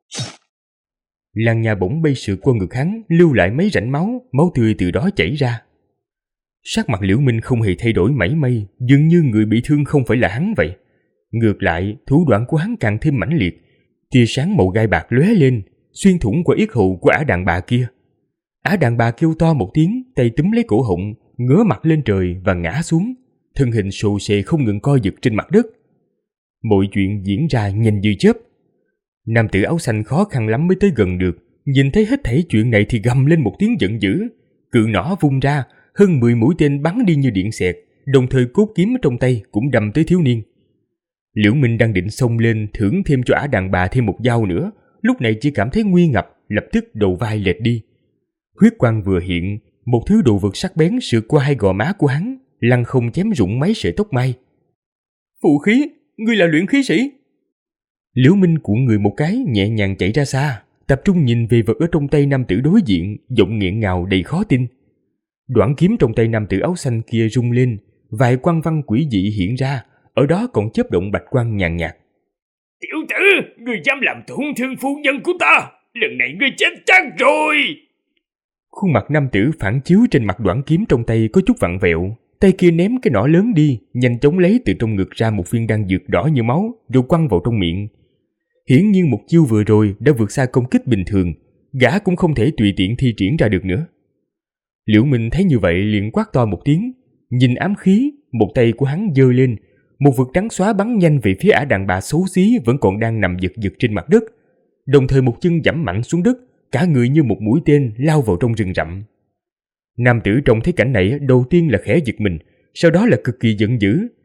Lăng Nha Bổng bay sượt qua ngực hắn, lưu lại mấy rãnh máu, máu tươi từ đó chảy ra. Sắc mặt Liễu Minh không hề thay đổi mảy may, dường như người bị thương không phải là hắn vậy. Ngược lại, thủ đoạn của hắn càng thêm mãnh liệt, tia sáng màu gai bạc lóe lên, xuyên thủng qua yết hầu của ả đàn bà kia. Ả đàn bà kêu to một tiếng, tay túm lấy cổ họng, ngửa mặt lên trời và ngã xuống, thân hình xồ xề không ngừng co giật trên mặt đất. Mọi chuyện diễn ra nhanh như chớp. Nam tử áo xanh khó khăn lắm mới tới gần được, nhìn thấy hết thảy chuyện này thì gầm lên một tiếng giận dữ, cự nỏ vung ra, hơn 10 mũi tên bắn đi như điện xẹt, đồng thời cốt kiếm trong tay cũng đâm tới thiếu niên. Liễu Minh đang định xông lên thưởng thêm cho ả đàn bà thêm một dao nữa, lúc này chỉ cảm thấy nguy ngập, lập tức đầu vai lệch đi. Huyết quang vừa hiện, một thứ đồ vật sắc bén sượt qua hai gò má của hắn, lăng không chém rụng mấy sợi tóc mai. Phụ khí, ngươi là luyện khí sĩ. Liễu Minh cuộn người một cái, nhẹ nhàng chạy ra xa, tập trung nhìn về vật ở trong tay nam tử đối diện, giọng nghẹn ngào đầy khó tin. Đoạn kiếm trong tay nam tử áo xanh kia rung lên, vài quang văn quỷ dị hiện ra, ở đó còn chớp động bạch quang nhàn nhạt. Tiểu tử, ngươi dám làm tổn thương phu nhân của ta, lần này ngươi chết chắc rồi. Khuôn mặt nam tử phản chiếu trên mặt đoạn kiếm trong tay có chút vặn vẹo, tay kia ném cái nỏ lớn đi, nhanh chóng lấy từ trong ngực ra một viên đan dược đỏ như máu, rồi quăng vào trong miệng. Hiển nhiên một chiêu vừa rồi đã vượt xa công kích bình thường, gã cũng không thể tùy tiện thi triển ra được nữa. Liễu Minh thấy như vậy liền quát to một tiếng, nhìn ám khí, một tay của hắn giơ lên, một vực trắng xóa bắn nhanh về phía ả đàn bà xấu xí vẫn còn đang nằm giật giật trên mặt đất, đồng thời một chân giẫm mạnh xuống đất, cả người như một mũi tên lao vào trong rừng rậm. Nam tử trông thấy cảnh này đầu tiên là khẽ giật mình, sau đó là cực kỳ giận dữ,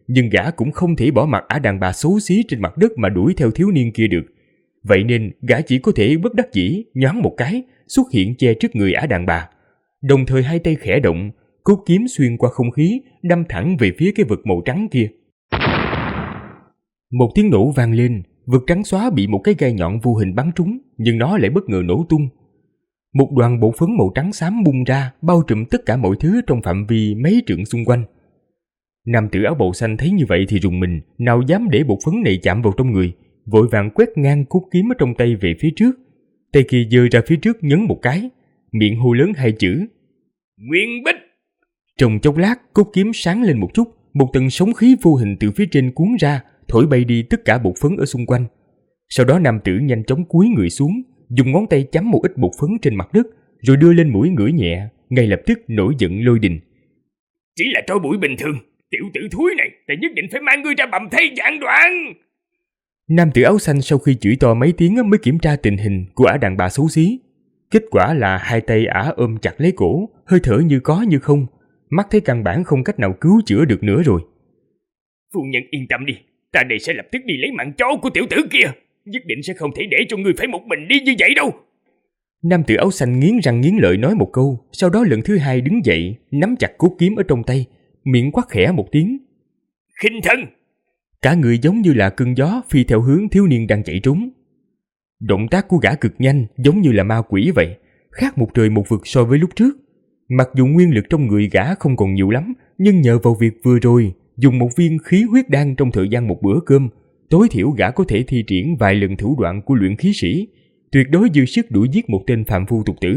nhưng gã cũng không thể bỏ mặc ả đàn bà xấu xí trên mặt đất mà đuổi theo thiếu niên kia được. Vậy nên gã chỉ có thể bất đắc dĩ nhoáng một cái xuất hiện che trước người ả đàn bà, đồng thời hai tay khẽ động, cốt kiếm xuyên qua không khí đâm thẳng về phía cái vực màu trắng kia. Một tiếng nổ vang lên, vực trắng xóa bị một cái gai nhọn vô hình bắn trúng, nhưng nó lại bất ngờ nổ tung. Một đoàn bột phấn màu trắng xám bung ra, bao trùm tất cả mọi thứ trong phạm vi mấy trượng xung quanh. Nam tử áo bào xanh thấy như vậy thì rùng mình, nào dám để bột phấn này chạm vào trong người, vội vàng quét ngang cốt kiếm ở trong tay về phía trước. Tay kia giơ ra phía trước nhấn một cái, miệng hô lớn hai chữ: Nguyên Bích. Trong chốc lát, cốt kiếm sáng lên một chút, một tầng sóng khí vô hình từ phía trên cuốn ra, thổi bay đi tất cả bột phấn ở xung quanh. Sau đó nam tử nhanh chóng cúi người xuống, dùng ngón tay chấm một ít bột phấn trên mặt đất, rồi đưa lên mũi ngửi nhẹ, ngay lập tức nổi giận lôi đình: Chỉ là tro bụi bình thường, tiểu tử thúi này, ta nhất định phải mang ngươi ra bầm thây vạn đoạn. Nam tử áo xanh sau khi chửi to mấy tiếng mới kiểm tra tình hình của ả đàn bà xấu xí. Kết quả là hai tay ả ôm chặt lấy cổ, hơi thở như có như không, mắt thấy căn bản không cách nào cứu chữa được nữa rồi. Phu nhân yên tâm đi, ta đây sẽ lập tức đi lấy mạng chó của tiểu tử kia, nhất định sẽ không thể để cho ngươi phải một mình đi như vậy đâu. Nam tử áo xanh nghiến răng nghiến lợi nói một câu, sau đó lần thứ hai đứng dậy, nắm chặt cốt kiếm ở trong tay, miệng quát khẽ một tiếng: Khinh thân! Cả người giống như là cơn gió phi theo hướng thiếu niên đang chạy trốn. Động tác của gã cực nhanh, giống như là ma quỷ vậy, khác một trời một vực so với lúc trước. Mặc dù nguyên lực trong người gã không còn nhiều lắm, nhưng nhờ vào việc vừa rồi dùng một viên khí huyết đan trong thời gian một bữa cơm, tối thiểu gã có thể thi triển vài lần thủ đoạn của luyện khí sĩ, tuyệt đối dư sức đuổi giết một tên phàm phu tục tử.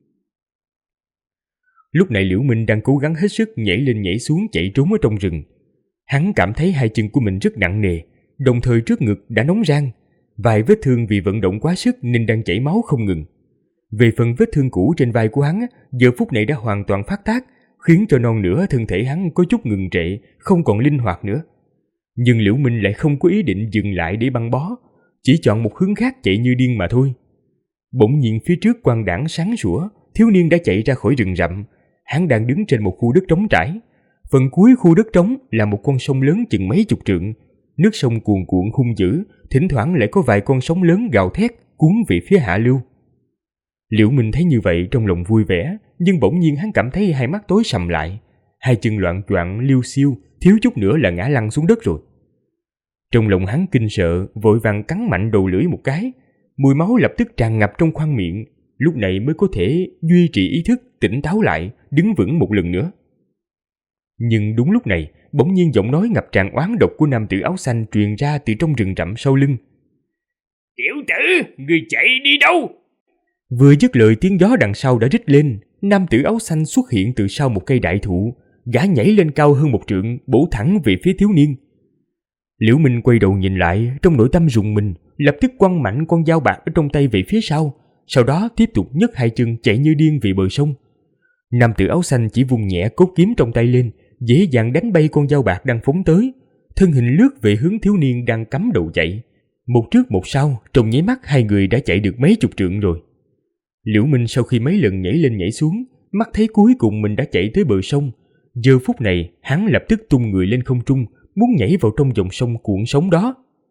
Lúc này Liễu Minh đang cố gắng hết sức nhảy lên nhảy xuống chạy trốn ở trong rừng. Hắn cảm thấy hai chân của mình rất nặng nề, đồng thời trước ngực đã nóng rang, vài vết thương vì vận động quá sức nên đang chảy máu không ngừng. Về phần vết thương cũ trên vai của hắn, giờ phút này đã hoàn toàn phát tác, khiến cho non nửa thân thể hắn có chút ngừng trệ, không còn linh hoạt nữa. Nhưng Liễu Minh lại không có ý định dừng lại để băng bó, chỉ chọn một hướng khác chạy như điên mà thôi. Bỗng nhiên phía trước quang đãng sáng sủa, thiếu niên đã chạy ra khỏi rừng rậm. Hắn đang đứng trên một khu đất trống trải. Phần cuối khu đất trống là một con sông lớn chừng mấy chục trượng. Nước sông cuồn cuộn hung dữ, thỉnh thoảng lại có vài con sóng lớn gào thét cuốn về phía hạ lưu. Liễu Minh thấy như vậy trong lòng vui vẻ, nhưng bỗng nhiên hắn cảm thấy hai mắt tối sầm lại, hai chân loạng choạng liêu xiêu, thiếu chút nữa là ngã lăn xuống đất rồi. Trong lòng hắn kinh sợ, vội vàng cắn mạnh đầu lưỡi một cái, mùi máu lập tức tràn ngập trong khoang miệng, lúc này mới có thể duy trì ý thức, tỉnh táo lại, đứng vững một lần nữa. Nhưng đúng lúc này, bỗng nhiên giọng nói ngập tràn oán độc của nam tử áo xanh truyền ra từ trong rừng rậm sau lưng. Tiểu tử, ngươi chạy đi đâu? Vừa dứt lời, tiếng gió đằng sau đã rít lên, nam tử áo xanh xuất hiện từ sau một cây đại thụ, gã nhảy lên cao hơn một trượng, bổ thẳng về phía thiếu niên. Liễu Minh quay đầu nhìn lại, trong nội tâm rùng mình, lập tức quăng mạnh con dao bạc ở trong tay về phía sau đó tiếp tục nhấc hai chân chạy như điên về bờ sông. Nam tử áo xanh chỉ vung nhẹ cốt kiếm trong tay lên, dễ dàng đánh bay con dao bạc đang phóng tới, thân hình lướt về hướng thiếu niên đang cắm đầu chạy. Một trước một sau, trong nháy mắt hai người đã chạy được mấy chục trượng rồi. Liễu Minh sau khi mấy lần nhảy lên nhảy xuống, mắt thấy cuối cùng mình đã chạy tới bờ sông. Giờ phút này, hắn lập tức tung người lên không trung, muốn nhảy vào trong dòng sông cuộn sóng đó.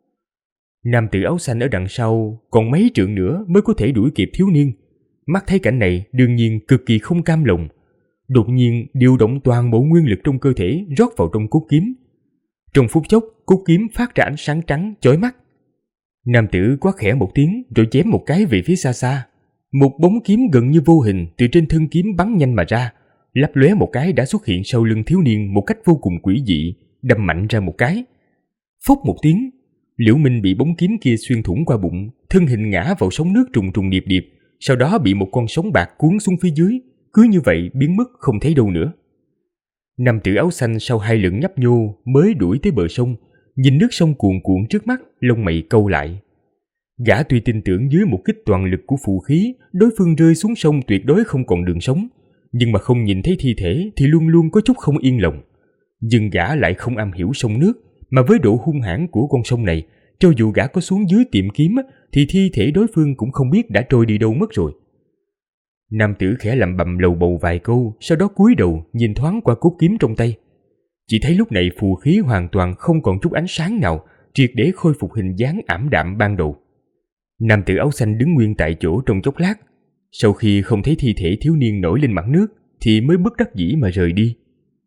Nam tử áo xanh ở đằng sau, còn mấy trượng nữa mới có thể đuổi kịp thiếu niên. Mắt thấy cảnh này, đương nhiên cực kỳ không cam lòng. Đột nhiên điều động toàn bộ nguyên lực trong cơ thể rót vào trong cốt kiếm. Trong phút chốc, cốt kiếm phát ra ánh sáng trắng chói mắt. Nam tử quát khẽ một tiếng rồi chém một cái về phía xa xa. Một bóng kiếm gần như vô hình từ trên thân kiếm bắn nhanh mà ra, lấp lóe một cái đã xuất hiện sau lưng thiếu niên một cách vô cùng quỷ dị, đâm mạnh ra một cái. Phốc một tiếng, Liễu Minh bị bóng kiếm kia xuyên thủng qua bụng, thân hình ngã vào sóng nước trùng trùng điệp điệp, sau đó bị một con sóng bạc cuốn xuống phía dưới, cứ như vậy biến mất không thấy đâu nữa. Nam tử áo xanh sau hai lần nhấp nhô mới đuổi tới bờ sông, nhìn nước sông cuồn cuộn trước mắt, lông mày cau lại. Gã tuy tin tưởng dưới một kích toàn lực của phù khí, đối phương rơi xuống sông tuyệt đối không còn đường sống, nhưng mà không nhìn thấy thi thể thì luôn luôn có chút không yên lòng. Nhưng gã lại không am hiểu sông nước, mà với độ hung hãn của con sông này, cho dù gã có xuống dưới tìm kiếm thì thi thể đối phương cũng không biết đã trôi đi đâu mất rồi. Nam tử khẽ lẩm bẩm lầu bầu vài câu, sau đó cúi đầu nhìn thoáng qua cốt kiếm trong tay. Chỉ thấy lúc này phù khí hoàn toàn không còn chút ánh sáng nào, triệt để khôi phục hình dáng ảm đạm ban đầu. Nam tử áo xanh đứng nguyên tại chỗ trong chốc lát, sau khi không thấy thi thể thiếu niên nổi lên mặt nước thì mới bất đắc dĩ mà rời đi.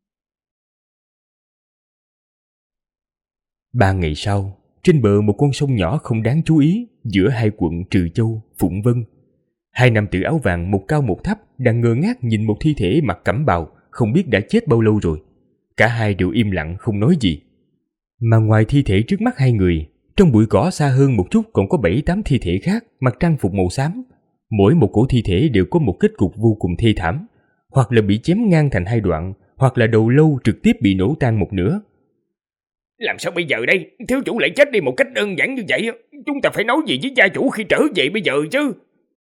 3 ngày sau, trên bờ một con sông nhỏ không đáng chú ý giữa hai quận Trừ Châu, Phụng Vân, hai nam tử áo vàng một cao một thấp đang ngơ ngác nhìn một thi thể mặc cẩm bào không biết đã chết bao lâu rồi. Cả hai đều im lặng không nói gì. Mà ngoài thi thể trước mắt hai người, trong bụi cỏ xa hơn một chút còn có 7-8 thi thể khác mặc trang phục màu xám. Mỗi một cổ thi thể đều có một kết cục vô cùng thê thảm, hoặc là bị chém ngang thành 2 đoạn, hoặc là đầu lâu trực tiếp bị nổ tan một nửa. Làm sao bây giờ đây? Thiếu chủ lại chết đi một cách đơn giản như vậy. Chúng ta phải nói gì với gia chủ khi trở về bây giờ chứ?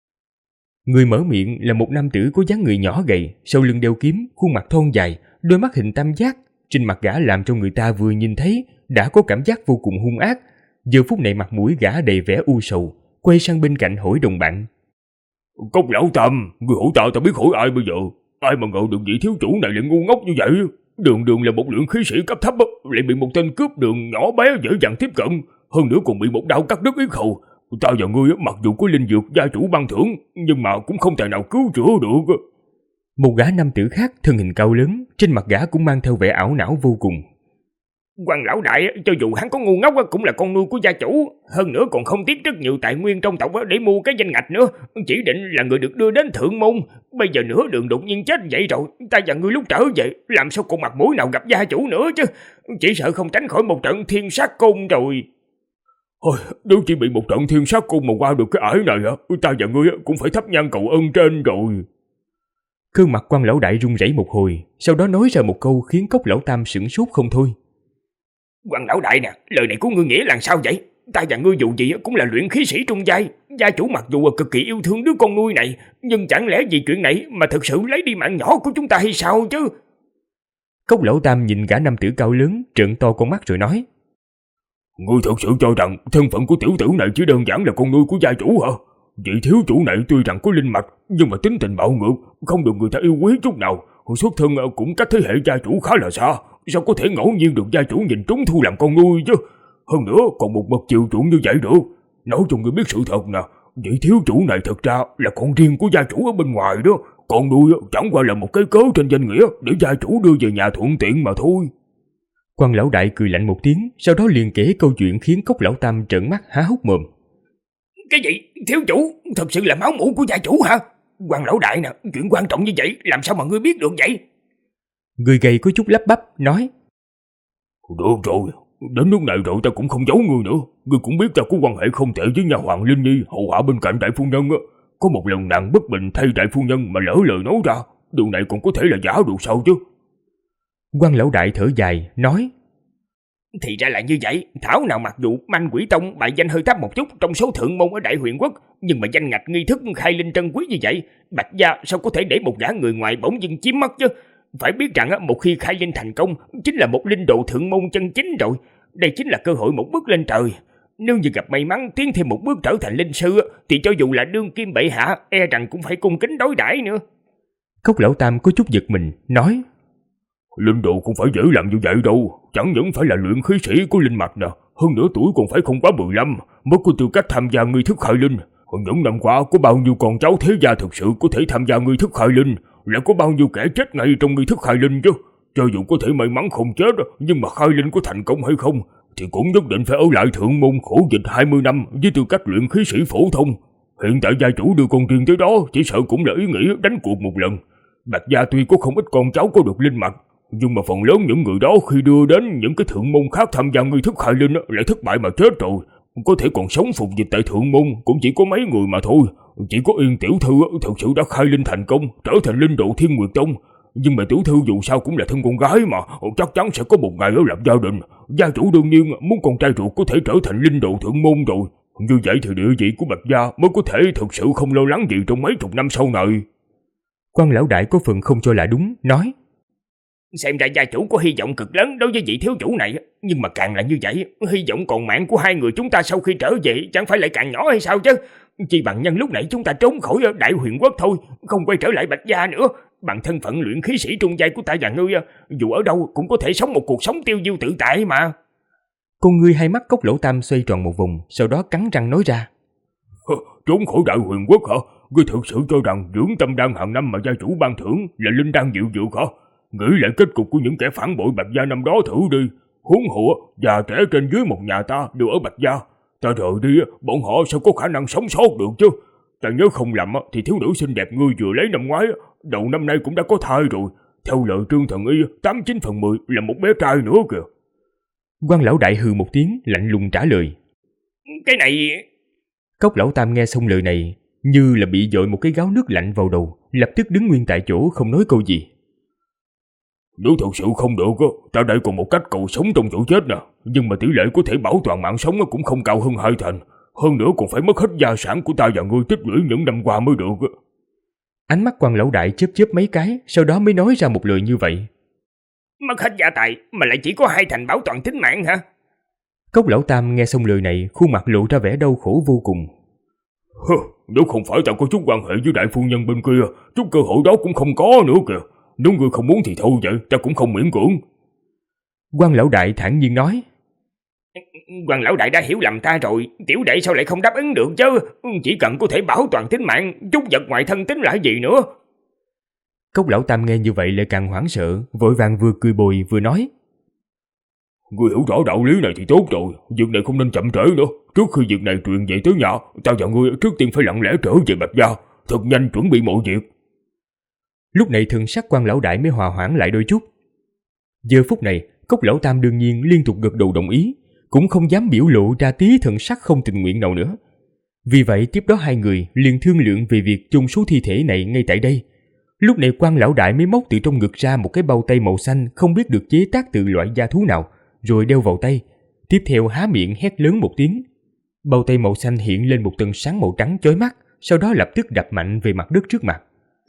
Người mở miệng là một nam tử có dáng người nhỏ gầy, sau lưng đeo kiếm, khuôn mặt thon dài, đôi mắt hình tam giác. Trên mặt gã làm cho người ta vừa nhìn thấy đã có cảm giác vô cùng hung ác. Giờ phút này mặt mũi gã đầy vẻ u sầu, quay sang bên cạnh hỏi đồng bạn: Cốc lão Tam, người hổ ta biết hỏi ai bây giờ? Ai mà ngờ được vị thiếu chủ này lại ngu ngốc như vậy? Đường đường là một luyện khí sĩ cấp thấp, lại bị một tên cướp đường nhỏ bé dễ dàng tiếp cận, hơn nữa còn bị một đao cắt đứt yết hầu. Ta và ngươi mặc dù có linh dược gia chủ ban thưởng, nhưng mà cũng không thể nào cứu chữa được. Một gã nam tử khác thân hình cao lớn, trên mặt gã cũng mang theo vẻ ảo não vô cùng. Quan lão đại, cho dù hắn có ngu ngốc cũng là con nuôi của gia chủ, hơn nữa còn không tiếc rất nhiều tài nguyên trong tộc để mua cái danh ngạch nữa, chỉ định là người được đưa đến thượng môn. Bây giờ nửa đường đột nhiên chết vậy rồi, ta và ngươi lúc trở về làm sao còn mặt mũi nào gặp gia chủ nữa chứ? Chỉ sợ không tránh khỏi một trận thiên sát côn rồi. Ôi, nếu chỉ bị một trận thiên sát côn mà qua được cái ải này, ta và ngươi cũng phải thắp nhang cầu ân trên rồi. Gương mặt Quan lão đại run rẩy một hồi, sau đó nói ra một câu khiến Cốc lão Tam sửng sốt không thôi. Quan lão đại nè, lời này của ngươi nghĩa là sao vậy? Ta và ngươi dù gì cũng là luyện khí sĩ trung giai, gia chủ mặc dù cực kỳ yêu thương đứa con nuôi này, nhưng chẳng lẽ vì chuyện này mà thực sự lấy đi mạng nhỏ của chúng ta hay sao chứ? Cốc lão Tam nhìn gã nam tử cao lớn, trợn to con mắt rồi nói: Ngươi thật sự cho rằng thân phận của tiểu tử này chỉ đơn giản là con nuôi của gia chủ hả? Vị thiếu chủ này tuy rằng có linh mạch, nhưng mà tính tình bạo ngược, không được người ta yêu quý chút nào. Xuất thân cũng cách thế hệ gia chủ khá là xa, sao có thể ngẫu nhiên được gia chủ nhìn trúng thu làm con nuôi chứ? Hơn nữa còn một bậc chiều chuộng như vậy được. Nói cho người biết sự thật nè, vị thiếu chủ này thật ra là con riêng của gia chủ ở bên ngoài đó. Con nuôi chẳng qua là một cái cớ trên danh nghĩa để gia chủ đưa về nhà thuận tiện mà thôi. Quan lão đại cười lạnh một tiếng, sau đó liền kể câu chuyện khiến Cốc lão Tam trợn mắt há hốc mồm. Cái gì? Thiếu chủ thật sự là máu mủ của gia chủ hả? Quan lão đại nè, chuyện quan trọng như vậy làm sao mà ngươi biết được vậy? Người gầy có chút lắp bắp nói: Được rồi, đến lúc này rồi ta cũng không giấu ngươi nữa. Ngươi cũng biết ta có quan hệ không tệ với nhà Hoàng Linh Nhi hầu hạ bên cạnh đại phu nhân. Có một lần nàng bất bình thay đại phu nhân mà lỡ lời nói ra, điều này còn có thể là giả được sao chứ? Quan lão đại thở dài nói: Thì ra là như vậy. Thảo nào mặc dù Manh Quỷ Tông bài danh hơi thấp một chút trong số thượng môn ở Đại Huyền Quốc, nhưng mà danh ngạch nghi thức khai linh trân quý như vậy, Bạch gia sao có thể để một gã người ngoài bỗng dưng chiếm mất chứ? Phải biết rằng một khi khai linh thành công chính là một linh đồ thượng môn chân chính rồi. Đây chính là cơ hội một bước lên trời. Nếu như gặp may mắn tiến thêm một bước trở thành linh sư, thì cho dù là đương kim bệ hạ e rằng cũng phải cung kính đối đãi nữa. Cốc lão Tam có chút giật mình nói: Linh đồ cũng phải dễ làm như vậy đâu. Chẳng những phải là luyện khí sĩ của linh mạch nè, hơn nữa tuổi còn phải không quá 15 mới có tư cách tham gia nghi thức khai linh. Những năm qua có bao nhiêu con cháu thế gia thực sự có thể tham gia nghi thức khai linh, lại có bao nhiêu kẻ chết ngay trong nghi thức khai linh chứ? Cho dù có thể may mắn không chết, nhưng mà khai linh có thành công hay không thì cũng nhất định phải ở lại thượng môn khổ dịch 20 năm với tư cách luyện khí sĩ phổ thông. Hiện tại gia chủ đưa con riêng tới đó chỉ sợ cũng là ý nghĩ đánh cuộc một lần. Bạch gia tuy có không ít con cháu có được linh mạch, nhưng mà phần lớn những người đó khi đưa đến những cái thượng môn khác tham gia nghi thức khai linh lại thất bại mà chết rồi. Có thể còn sống phục dịch tại thượng môn cũng chỉ có mấy người mà thôi. Chỉ có Yên tiểu thư thực sự đã khai linh thành công, trở thành linh độ Thiên Nguyệt Tông. Nhưng mà tiểu thư dù sao cũng là thân con gái mà, chắc chắn sẽ có một ngày ở lập gia đình. Gia chủ đương nhiên muốn con trai ruột có thể trở thành linh độ thượng môn rồi. Như vậy thì địa vị của Bạch gia mới có thể thực sự không lo lắng gì trong mấy chục năm sau này. Quan lão đại có phần không cho là đúng, nói: Xem ra gia chủ có hy vọng cực lớn đối với vị thiếu chủ này, nhưng mà càng là như vậy, hy vọng còn mạng của hai người chúng ta sau khi trở về chẳng phải lại càng nhỏ hay sao chứ? Chỉ bằng nhân lúc nãy chúng ta trốn khỏi Đại Huyền Quốc thôi, không quay trở lại Bạch gia nữa, Bằng thân phận luyện khí sĩ trung giai của ta và ngươi, dù ở đâu cũng có thể sống một cuộc sống tiêu diêu tự tại mà. Con ngươi hai mắt Cốc Lão Tam xoay tròn một vòng, sau đó cắn răng nói ra. Trốn khỏi Đại Huyền Quốc hả? Ngươi thực sự cho rằng dưỡng tâm đan hàng năm mà gia chủ ban thưởng là linh đan diệu dược hả? Nghĩ lại kết cục của những kẻ phản bội Bạch Gia năm đó thử đi. Huống hộ, già trẻ trên dưới một nhà ta đều ở Bạch Gia. Ta rời đi, bọn họ sao có khả năng sống sót được chứ? Ta nhớ không lầm thì thiếu nữ xinh đẹp ngươi vừa lấy năm ngoái, đầu năm nay cũng đã có thai rồi. Theo lời Trương Thần Y, 89/10 là một bé trai nữa kìa. Quan Lão Đại hừ một tiếng, lạnh lùng trả lời. Cái này... Cốc Lão Tam nghe xong lời này, như là bị dội một cái gáo nước lạnh vào đầu, lập tức đứng nguyên tại chỗ không nói câu gì. Nếu thật sự không được, ta đây còn một cách cầu sống trong chỗ chết nè. Nhưng mà tỷ lệ có thể bảo toàn mạng sống cũng không cao hơn 2 thành. Hơn nữa còn phải mất hết gia sản của ta và ngươi tích lũy những năm qua mới được. Ánh mắt Quan Lão Đại chớp chớp mấy cái, sau đó mới nói ra một lời như vậy. Mất hết gia tài mà lại chỉ có 2 thành bảo toàn tính mạng hả? Cốc Lão Tam nghe xong lời này, khuôn mặt lộ ra vẻ đau khổ vô cùng. Nếu không phải ta có chút quan hệ với đại phu nhân bên kia, chút cơ hội đó cũng không có nữa kìa. Nếu ngươi không muốn thì thôi vậy, ta cũng không miễn cưỡng. Quan Lão Đại thản nhiên nói. Quan Lão Đại đã hiểu lầm ta rồi, tiểu đệ sao lại không đáp ứng được chứ? Chỉ cần có thể bảo toàn tính mạng, chút vật ngoài thân tính là gì nữa? Cốc Lão Tam nghe như vậy lại càng hoảng sợ, vội vàng vừa cười bồi vừa nói. Ngươi hiểu rõ đạo lý này thì tốt rồi, việc này không nên chậm trễ nữa. Trước khi việc này truyền về tới nhà, ta và ngươi trước tiên phải lặng lẽ trở về Bạch Gia, thật nhanh chuẩn bị mọi việc. Lúc này thần sắc Quan Lão Đại mới hòa hoãn lại đôi chút. Giờ phút này, Cốc Lão Tam đương nhiên liên tục gật đầu đồng ý, cũng không dám biểu lộ ra tí thần sắc không tình nguyện nào nữa. Vì vậy tiếp đó hai người liền thương lượng về việc chôn số thi thể này ngay tại đây. Lúc này Quan Lão Đại mới móc từ trong ngực ra một cái bao tay màu xanh không biết được chế tác từ loại da thú nào, rồi đeo vào tay. Tiếp theo há miệng hét lớn một tiếng. Bao tay màu xanh hiện lên một tầng sáng màu trắng chói mắt, sau đó lập tức đập mạnh về mặt đất trước mặt.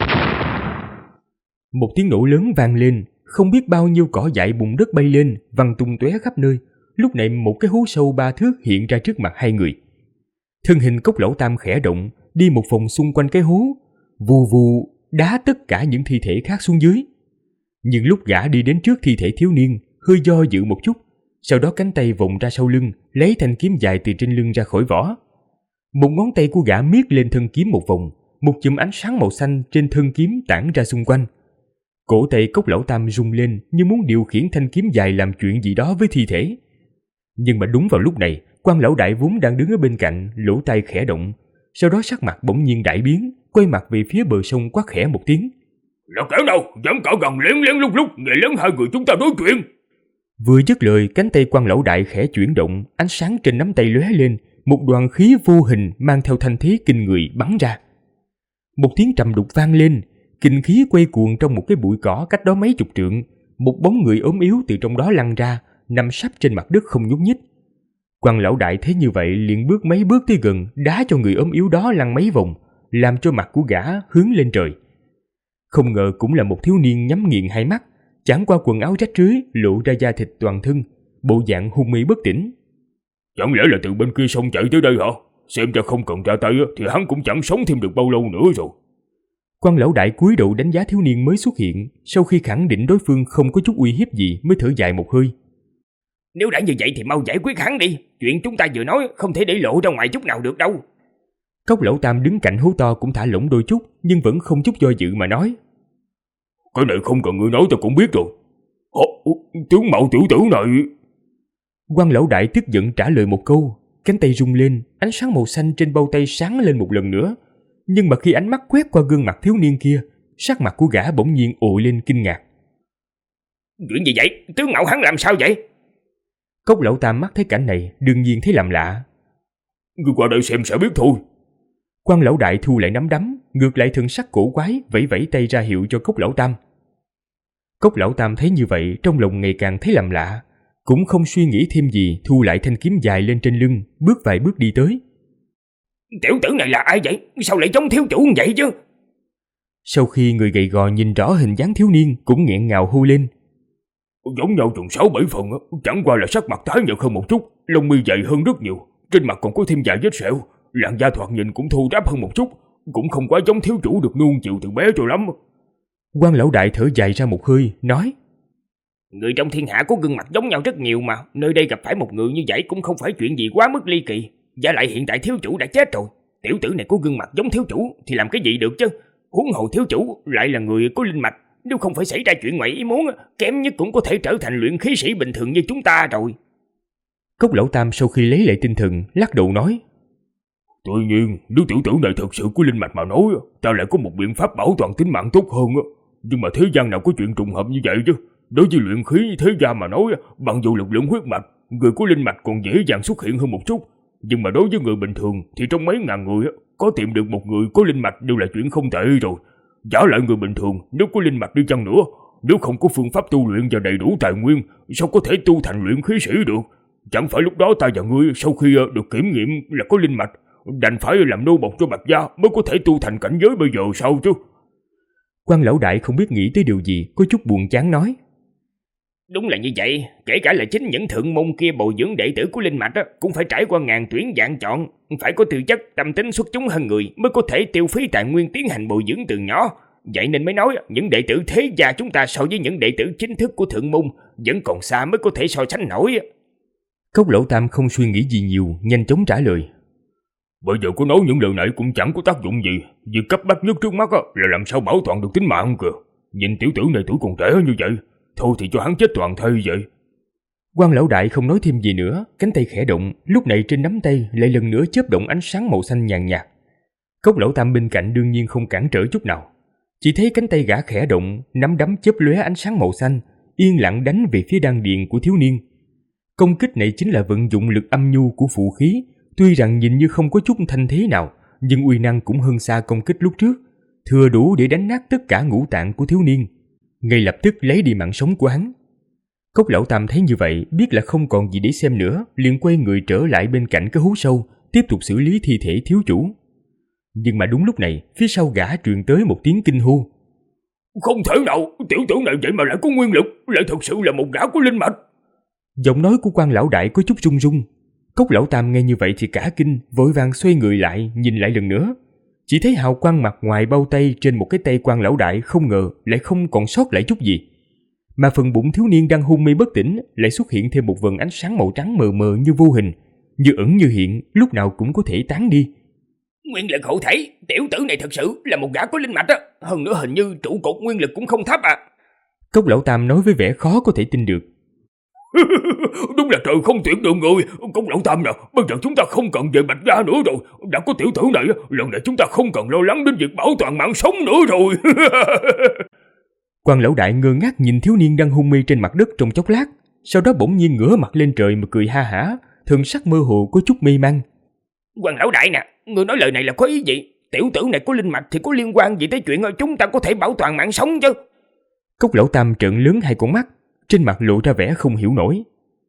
Một tiếng nổ lớn vang lên, không biết bao nhiêu cỏ dại bùn đất bay lên, văng tung tóe khắp nơi. Lúc này một cái hố sâu 3 thước hiện ra trước mặt hai người. Thân hình Cốc Lão Tam khẽ động, đi một vòng xung quanh cái hố, vù vù đá tất cả những thi thể khác xuống dưới. Nhưng lúc gã đi đến trước thi thể thiếu niên, hơi do dự một chút, sau đó cánh tay vòng ra sau lưng, lấy thanh kiếm dài từ trên lưng ra khỏi vỏ. Một ngón tay của gã miết lên thân kiếm một vòng, một chùm ánh sáng màu xanh trên thân kiếm tản ra xung quanh. Cổ tay Cốc Lão Tam rung lên như muốn điều khiển thanh kiếm dài làm chuyện gì đó với thi thể. Nhưng mà đúng vào lúc này, Quan Lão Đại vốn đang đứng ở bên cạnh, lỗ tai khẽ động, sau đó sắc mặt bỗng nhiên đại biến, quay mặt về phía bờ sông quát khẽ một tiếng. Là kẻ nào dám cỡ gần lén lén lúc nghe lén hai người chúng ta nói chuyện? Vừa dứt lời, cánh tay Quan Lão Đại khẽ chuyển động, ánh sáng trên nắm tay lóe lên, một đoàn khí vô hình mang theo thanh thế kinh người bắn ra. Một tiếng trầm đục vang lên, kinh khí quay cuồng trong một cái bụi cỏ cách đó mấy chục trượng, một bóng người ốm yếu từ trong đó lăn ra, nằm sấp trên mặt đất không nhúc nhích. Quan Lão Đại thấy như vậy liền bước mấy bước tới gần, đá cho người ốm yếu đó lăn mấy vòng, làm cho mặt của gã hướng lên trời. Không ngờ cũng là một thiếu niên nhắm nghiền hai mắt, chẳng qua quần áo rách rưới lộ ra da thịt toàn thân, bộ dạng hôn mê bất tỉnh. Chẳng lẽ là từ bên kia sông chạy tới đây hả? Xem ra không cần ra tay thì hắn cũng chẳng sống thêm được bao lâu nữa rồi. Quan Lão Đại cúi đầu đánh giá thiếu niên mới xuất hiện, sau khi khẳng định đối phương không có chút uy hiếp gì mới thở dài một hơi. Nếu đã như vậy thì mau giải quyết hắn đi, chuyện chúng ta vừa nói không thể để lộ ra ngoài chút nào được đâu. Cốc Lão Tam đứng cạnh hố to cũng thả lỏng đôi chút, nhưng vẫn không chút do dự mà nói. Cái này không cần ngươi nói ta cũng biết rồi. Tướng mạo tiểu tử này... Quan Lão Đại tức giận trả lời một câu, cánh tay rung lên, ánh sáng màu xanh trên bao tay sáng lên một lần nữa. Nhưng mà khi ánh mắt quét qua gương mặt thiếu niên kia, sắc mặt của gã bỗng nhiên ồ lên kinh ngạc. Chuyện gì vậy? Tướng mạo hắn làm sao vậy? Cốc Lão Tam mắt thấy cảnh này, đương nhiên thấy làm lạ. Ngươi qua đây xem sẽ biết thôi. Quan Lão Đại thu lại nắm đấm, ngược lại thần sắc cổ quái, vẫy vẫy tay ra hiệu cho Cốc Lão Tam. Cốc Lão Tam thấy như vậy, trong lòng ngày càng thấy làm lạ, cũng không suy nghĩ thêm gì, thu lại thanh kiếm dài lên trên lưng, bước vài bước đi tới. Tiểu tử này là ai vậy? Sao lại giống thiếu chủ như vậy chứ? Sau khi người gầy gò nhìn rõ hình dáng thiếu niên, cũng nghẹn ngào hô lên. Giống nhau chừng 6-7 phần, chẳng qua là sắc mặt tái nhợt hơn một chút, lông mi dày hơn rất nhiều, trên mặt còn có thêm vài vết sẹo, làn da thoạt nhìn cũng thô ráp hơn một chút, cũng không quá giống thiếu chủ được nuông chịu từ bé cho lắm. Quan lão đại thở dài ra một hơi, nói: Người trong thiên hạ có gương mặt giống nhau rất nhiều mà, nơi đây gặp phải một người như vậy cũng không phải chuyện gì quá mức ly kỳ. Và lại hiện tại thiếu chủ đã chết rồi, tiểu tử này có gương mặt giống thiếu chủ thì làm cái gì được chứ? Huống hồ thiếu chủ lại là người có linh mạch, nếu không phải xảy ra chuyện ngoại ý muốn, kém nhất cũng có thể trở thành luyện khí sĩ bình thường như chúng ta rồi. Cốc lão tam sau khi lấy lại tinh thần, lắc đầu nói: Tuy nhiên, nếu tiểu tử này thật sự có linh mạch mà nói, ta lại có một biện pháp bảo toàn tính mạng tốt hơn. Nhưng mà thế gian nào có chuyện trùng hợp như vậy chứ? Đối với luyện khí thế gian mà nói, bằng dù lực lượng huyết mạch, người có linh mạch còn dễ dàng xuất hiện hơn một chút. Nhưng mà đối với người bình thường thì trong mấy ngàn người, có tìm được một người có linh mạch đều là chuyện không tệ rồi. Giả lại người bình thường, nếu có linh mạch đi chăng nữa, nếu không có phương pháp tu luyện và đầy đủ tài nguyên, sao có thể tu thành luyện khí sĩ được? Chẳng phải lúc đó ta và ngươi sau khi được kiểm nghiệm là có linh mạch, đành phải làm nô bộc cho Bạch gia mới có thể tu thành cảnh giới bây giờ sao chứ? Quan lão đại không biết nghĩ tới điều gì, có chút buồn chán nói: Đúng là như vậy, kể cả là chính những thượng môn kia bồi dưỡng đệ tử của linh mạch cũng phải trải qua ngàn tuyển vạn chọn, phải có tư chất tâm tính xuất chúng hơn người mới có thể tiêu phí tài nguyên tiến hành bồi dưỡng từ nhỏ. Vậy nên mới nói những đệ tử thế gia chúng ta so với những đệ tử chính thức của thượng môn vẫn còn xa mới có thể so sánh nổi. Cốc lão tam không suy nghĩ gì nhiều, nhanh chóng trả lời: Bây giờ có nói những lời này cũng chẳng có tác dụng gì. Việc cấp bách nhất trước mắt là làm sao bảo toàn được tính mạng kìa. Nhìn tiểu tử này tuổi còn trẻ như vậy, thôi thì cho hắn chết toàn thây vậy. Quan lão đại không nói thêm gì nữa, cánh tay khẽ động, lúc này trên nắm tay lại lần nữa chớp động ánh sáng màu xanh nhàn nhạt. Cốc lão tam bên cạnh đương nhiên không cản trở chút nào, chỉ thấy cánh tay gã khẽ động, nắm đấm chớp lóe ánh sáng màu xanh, yên lặng đánh về phía đan điền của thiếu niên. Công kích này chính là vận dụng lực âm nhu của phù khí, tuy rằng nhìn như không có chút thanh thế nào, nhưng uy năng cũng hơn xa công kích lúc trước, thừa đủ để đánh nát tất cả ngũ tạng của thiếu niên, ngay lập tức lấy đi mạng sống của hắn. Cốc lão tam thấy như vậy, biết là không còn gì để xem nữa, liền quay người trở lại bên cạnh cái hố sâu, tiếp tục xử lý thi thể thiếu chủ. Nhưng mà đúng lúc này, phía sau gã truyền tới một tiếng kinh hô: Không thể nào, tiểu tử này vậy mà lại có nguyên lực, lại thật sự là một gã có linh mạch. Giọng nói của quan lão đại có chút run run. Cốc lão tam nghe như vậy thì cả kinh, vội vàng xoay người lại, nhìn lại lần nữa. Chỉ thấy hào quang mặt ngoài bao tay trên một cái tay quan lão đại không ngờ lại không còn sót lại chút gì. Mà phần bụng thiếu niên đang hôn mê bất tỉnh lại xuất hiện thêm một vầng ánh sáng màu trắng mờ mờ như vô hình, như ẩn như hiện, lúc nào cũng có thể tán đi. Nguyên lực hộ thể, tiểu tử này thật sự là một gã có linh mạch á, hơn nữa hình như trụ cột nguyên lực cũng không thấp à. Cốc lão tam nói với vẻ khó có thể tin được. Đúng là trời không tuyệt đường người. Cốc lão tam nè, bây giờ chúng ta không cần về Bạch gia nữa rồi. Đã có tiểu tử này, lần này chúng ta không cần lo lắng đến việc bảo toàn mạng sống nữa rồi. Quan lão đại ngơ ngác nhìn thiếu niên đang hôn mê trên mặt đất trong chốc lát, sau đó bỗng nhiên ngửa mặt lên trời mà cười ha hả, thần sắc mơ hồ có chút mê man. Quan lão đại nè, người nói lời này là có ý gì? Tiểu tử này có linh mạch thì có liên quan gì tới chuyện chúng ta có thể bảo toàn mạng sống chứ? Cốc lão tam trợn lớn hai con mắt, trên mặt lộ ra vẻ không hiểu nổi.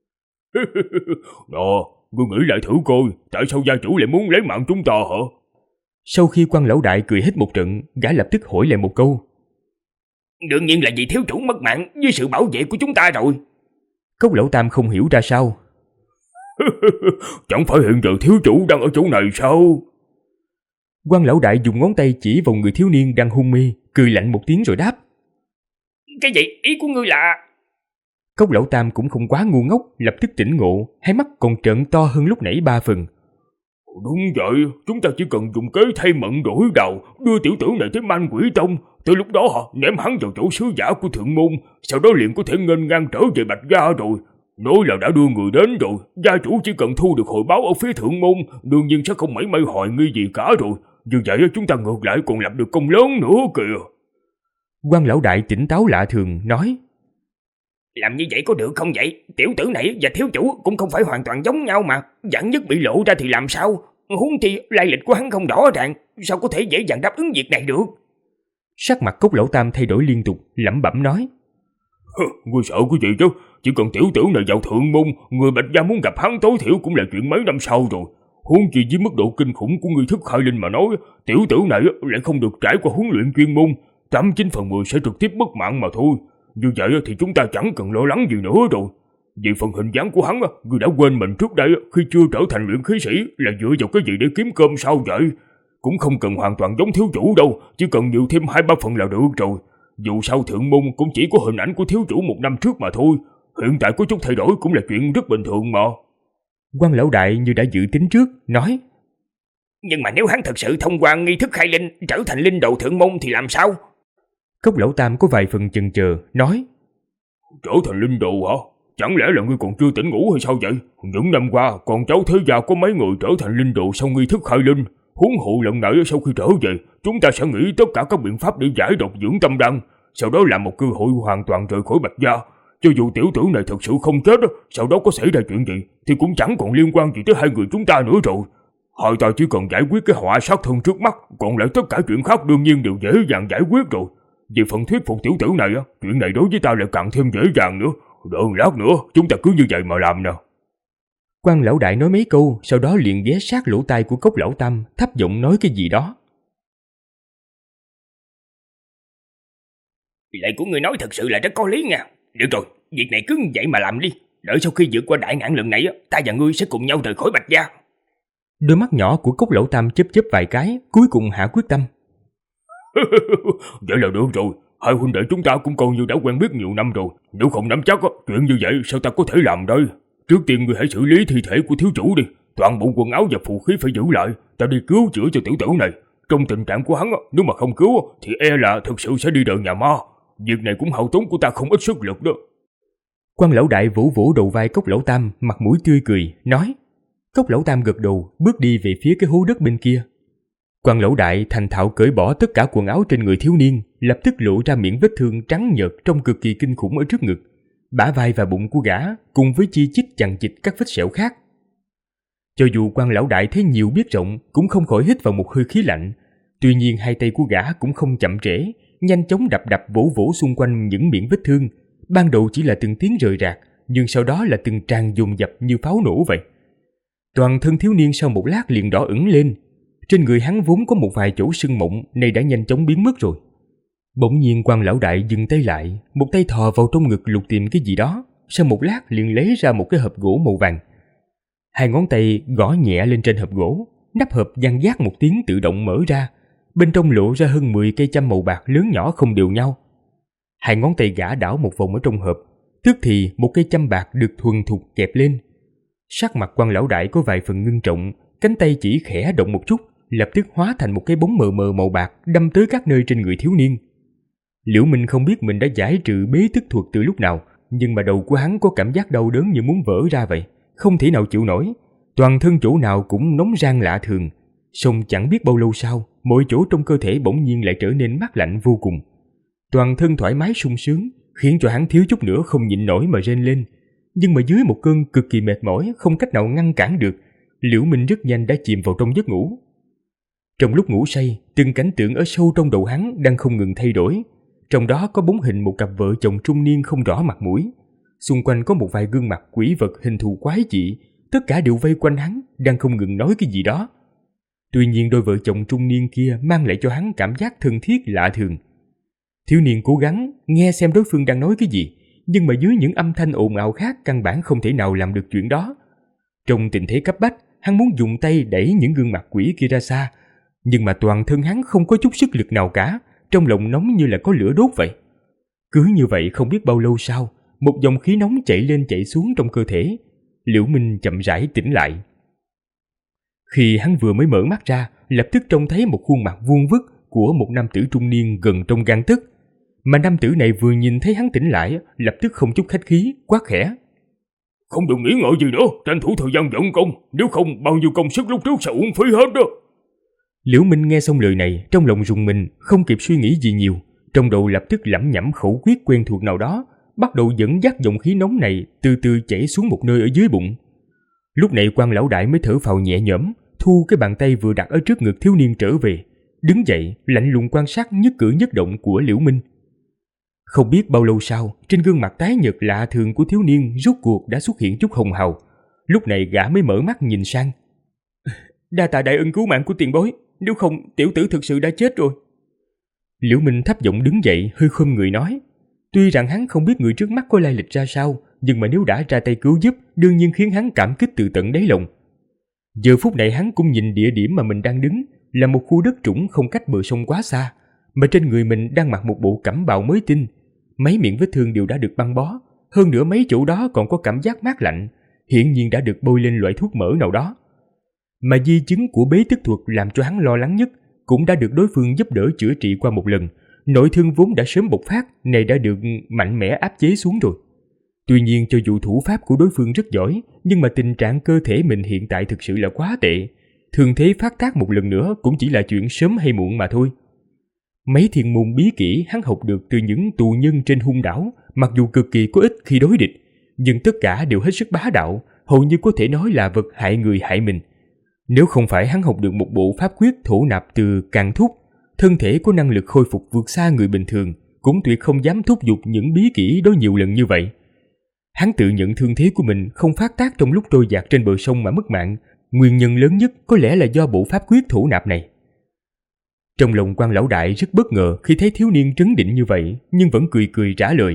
Ngươi nghĩ lại thử coi, tại sao gia chủ lại muốn lấy mạng chúng ta hả? Sau khi quan lão đại cười hết một trận, gã lập tức hỏi lại một câu. Đương nhiên là vì thiếu chủ mất mạng với sự bảo vệ của chúng ta rồi. Cốc lão tam không hiểu ra sao. Chẳng phải hiện giờ thiếu chủ đang ở chỗ này sao? Quan lão đại dùng ngón tay chỉ vào người thiếu niên đang hôn mê, cười lạnh một tiếng rồi đáp. Cái gì? Ý của ngươi là... Cốc lão tam cũng không quá ngu ngốc, lập tức tỉnh ngộ, hai mắt còn trợn to hơn lúc nãy 3 phần. Đúng vậy, chúng ta chỉ cần dùng kế thay mận đổi đầu, đưa tiểu tử này tới Man Quỷ Tông, tới lúc đó họ ném hắn vào chỗ sứ giả của thượng môn, sau đó liền có thể nghênh ngang trở về Bạch gia rồi. Nói là đã đưa người đến rồi, gia chủ chỉ cần thu được hồi báo ở phía thượng môn, đương nhiên sẽ không mảy may hoài nghi gì cả rồi. Như vậy chúng ta ngược lại còn lập được công lớn nữa kìa. Quan lão đại tỉnh táo lạ thường nói. Làm như vậy có được không vậy? Tiểu tử này và thiếu chủ cũng không phải hoàn toàn giống nhau mà. Vạn nhất bị lộ ra thì làm sao? Huống chi lai lịch của hắn không rõ ràng, sao có thể dễ dàng đáp ứng việc này được? Sắc mặt Cốc lão tam thay đổi liên tục, lẩm bẩm nói. Ngươi sợ cái gì chứ? Chỉ cần tiểu tử này vào thượng môn, người Bạch gia muốn gặp hắn tối thiểu cũng là chuyện mấy năm sau rồi. Huống chi với mức độ kinh khủng của nghi thức khai linh mà nói, tiểu tử này lại không được trải qua huấn luyện chuyên môn, 89 phần 10 sẽ trực tiếp mất mạng mà thôi. Như vậy thì chúng ta chẳng cần lo lắng gì nữa rồi. Vì phần hình dáng của hắn, người đã quên mình trước đây khi chưa trở thành luyện khí sĩ là dựa vào cái gì để kiếm cơm sao vậy? Cũng không cần hoàn toàn giống thiếu chủ đâu, chỉ cần nhiều thêm 2-3 phần là được rồi. Dù sao Thượng Môn cũng chỉ có hình ảnh của thiếu chủ 1 năm trước mà thôi. Hiện tại có chút thay đổi cũng là chuyện rất bình thường mà. Quan lão đại như đã dự tính trước, nói: Nhưng mà nếu hắn thật sự thông qua nghi thức khai linh trở thành linh đồ Thượng Môn thì làm sao? Cốc lão tam có vài phần chần chờ, nói: Trở thành linh đồ hả? Chẳng lẽ là ngươi còn chưa tỉnh ngủ hay sao vậy? Những năm qua con cháu thế gia có mấy người trở thành linh đồ sau nghi thức khai linh. Huống hộ lần này sau khi trở về, chúng ta sẽ nghĩ tất cả các biện pháp để giải độc dưỡng tâm đan, sau đó là một cơ hội hoàn toàn rời khỏi Bạch gia. Cho dù tiểu tử này thật sự không chết, sau đó có xảy ra chuyện gì thì cũng chẳng còn liên quan gì tới hai người chúng ta nữa rồi. Hai ta chỉ cần giải quyết cái họa sát thân trước mắt, còn lại tất cả chuyện khác đương nhiên đều dễ dàng giải quyết rồi. Về phần thuyết phục tiểu tử này, chuyện này đối với ta lại càng thêm dễ dàng nữa. Đợi lát nữa, chúng ta cứ như vậy mà làm nè. Quan lão đại nói mấy câu, sau đó liền ghé sát lỗ tai của Cốc lão tam, thấp giọng nói cái gì đó. Lời của người nói thật sự là rất có lý nha. Được rồi, việc này cứ vậy mà làm đi. Đợi sau khi vượt qua đại nạn lần này, ta và ngươi sẽ cùng nhau rời khỏi Bạch gia. Đôi mắt nhỏ của Cốc lão tam chớp chớp vài cái, cuối cùng hạ quyết tâm. Vậy là được rồi, hai huynh đệ chúng ta cũng coi như đã quen biết nhiều năm rồi. Nếu không nắm chắc, chuyện như vậy sao ta có thể làm đây? Trước tiên ngươi hãy xử lý thi thể của thiếu chủ đi. Toàn bộ quần áo và phù khí phải giữ lại. Ta đi cứu chữa cho tiểu tử này. Trong tình trạng của hắn, nếu mà không cứu thì e là thực sự sẽ đi đời nhà ma. Việc này cũng hao tốn của ta không ít sức lực đó. Quan lão đại vỗ vỗ đầu vai Cốc lão tam, mặt mũi tươi cười, nói. Cốc lão tam gật đầu, bước đi về phía cái hố đất bên kia. Quan lão đại thành thạo cởi bỏ tất cả quần áo trên người thiếu niên, lập tức lộ ra miệng vết thương trắng nhợt trông cực kỳ kinh khủng ở trước ngực, bả vai và bụng của gã cùng với chi chít chằng chịt các vết sẹo khác. Cho dù quan lão đại thấy nhiều biết rộng cũng không khỏi hít vào một hơi khí lạnh. Tuy nhiên hai tay của gã cũng không chậm trễ, nhanh chóng đập đập vỗ vỗ xung quanh những miệng vết thương. Ban đầu chỉ là từng tiếng rời rạc, nhưng sau đó là từng tràng dồn dập như pháo nổ vậy. Toàn thân thiếu niên sau một lát liền đỏ ửng lên. Trên người hắn vốn có một vài chỗ sưng mụn, nay đã nhanh chóng biến mất rồi. Bỗng nhiên quan lão đại dừng tay lại, một tay thò vào trong ngực lục tìm cái gì đó, sau một lát liền lấy ra một cái hộp gỗ màu vàng. Hai ngón tay gõ nhẹ lên trên hộp gỗ, nắp hộp vang vác một tiếng tự động mở ra, bên trong lộ ra hơn 10 cây châm màu bạc lớn nhỏ không đều nhau. Hai ngón tay gã đảo một vòng ở trong hộp, tức thì một cây châm bạc được thuần thục kẹp lên. Sắc mặt quan lão đại có vài phần ngưng trọng, cánh tay chỉ khẽ động một chút, lập tức hóa thành một cái bóng mờ mờ màu bạc đâm tới các nơi trên người thiếu niên. Liễu Minh không biết mình đã giải trừ bế tức thuật từ lúc nào, nhưng mà đầu của hắn có cảm giác đau đớn như muốn vỡ ra vậy, không thể nào chịu nổi, toàn thân chỗ nào cũng nóng rang lạ thường. Song chẳng biết bao lâu sau, mọi chỗ trong cơ thể bỗng nhiên lại trở nên mát lạnh vô cùng. Toàn thân thoải mái sung sướng, khiến cho hắn thiếu chút nữa không nhịn nổi mà rên lên. Nhưng mà dưới một cơn cực kỳ mệt mỏi không cách nào ngăn cản được, Liễu Minh rất nhanh đã chìm vào trong giấc ngủ. Trong lúc ngủ say, từng cảnh tượng ở sâu trong đầu hắn đang không ngừng thay đổi. Trong đó có bóng hình một cặp vợ chồng trung niên không rõ mặt mũi. Xung quanh có một vài gương mặt quỷ vật hình thù quái dị, tất cả đều vây quanh hắn, đang không ngừng nói cái gì đó. Tuy nhiên đôi vợ chồng trung niên kia mang lại cho hắn cảm giác thân thiết lạ thường. Thiếu niên cố gắng nghe xem đối phương đang nói cái gì, nhưng mà dưới những âm thanh ồn ào khác căn bản không thể nào làm được chuyện đó. Trong tình thế cấp bách, hắn muốn dùng tay đẩy những gương mặt quỷ kia ra xa, nhưng mà toàn thân hắn không có chút sức lực nào cả, trong lòng nóng như là có lửa đốt vậy. Cứ như vậy không biết bao lâu sau, một dòng khí nóng chạy lên chạy xuống trong cơ thể. Liễu Minh chậm rãi tỉnh lại. Khi hắn vừa mới mở mắt ra, lập tức trông thấy một khuôn mặt vuông vức của một nam tử trung niên gần trong gang tấc. Mà nam tử này vừa nhìn thấy hắn tỉnh lại, lập tức không chút khách khí, quát khẽ. Không được nghĩ ngợi gì nữa, tranh thủ thời gian vận công, nếu không bao nhiêu công sức lúc trước sẽ uổng phí hết đó. Liễu Minh nghe xong lời này, trong lòng rùng mình, không kịp suy nghĩ gì nhiều, trong đầu lập tức lẩm nhẩm khẩu quyết quen thuộc nào đó, bắt đầu dẫn dắt dòng khí nóng này từ từ chảy xuống một nơi ở dưới bụng. Lúc này quan lão đại mới thở phào nhẹ nhõm, thu cái bàn tay vừa đặt ở trước ngực thiếu niên trở về, đứng dậy lạnh lùng quan sát nhất cử nhất động của Liễu Minh. Không biết bao lâu sau, trên gương mặt tái nhợt lạ thường của thiếu niên rốt cuộc đã xuất hiện chút hồng hào. Lúc này gã mới mở mắt nhìn sang. Đa tạ đại ân cứu mạng của tiền bối, nếu không tiểu tử thực sự đã chết rồi. Liễu Minh thấp giọng đứng dậy, hơi khom người nói. Tuy rằng hắn không biết người trước mắt có lai lịch ra sao, nhưng mà nếu đã ra tay cứu giúp, đương nhiên khiến hắn cảm kích từ tận đáy lòng. Giờ phút này hắn cũng nhìn địa điểm mà mình đang đứng, là một khu đất trũng không cách bờ sông quá xa. mà trên người mình đang mặc một bộ cẩm bào mới tinh. Mấy miệng vết thương đều đã được băng bó, hơn nữa mấy chỗ đó còn có cảm giác mát lạnh, hiển nhiên đã được bôi lên loại thuốc mỡ nào đó. Mà di chứng của bế tức thuật làm cho hắn lo lắng nhất cũng đã được đối phương giúp đỡ chữa trị qua một lần. Nội thương vốn đã sớm bộc phát, này đã được mạnh mẽ áp chế xuống rồi. Tuy nhiên cho dù thủ pháp của đối phương rất giỏi, nhưng mà tình trạng cơ thể mình hiện tại thực sự là quá tệ. Thường thế phát tác một lần nữa cũng chỉ là chuyện sớm hay muộn mà thôi. Mấy thiên môn bí kỹ hắn học được từ những tù nhân trên hung đảo, mặc dù cực kỳ có ích khi đối địch, nhưng tất cả đều hết sức bá đạo, hầu như có thể nói là vật hại người hại mình. Nếu không phải hắn học được một bộ pháp quyết thổ nạp từ Càn Thúc, thân thể có năng lực khôi phục vượt xa người bình thường, cũng tuyệt không dám thúc giục những bí kỹ đó nhiều lần như vậy. Hắn tự nhận thương thế của mình không phát tác trong lúc trôi dạt trên bờ sông mà mất mạng, nguyên nhân lớn nhất có lẽ là do bộ pháp quyết thổ nạp này. Trong lòng Quan lão đại rất bất ngờ khi thấy thiếu niên trấn định như vậy, nhưng vẫn cười cười trả lời.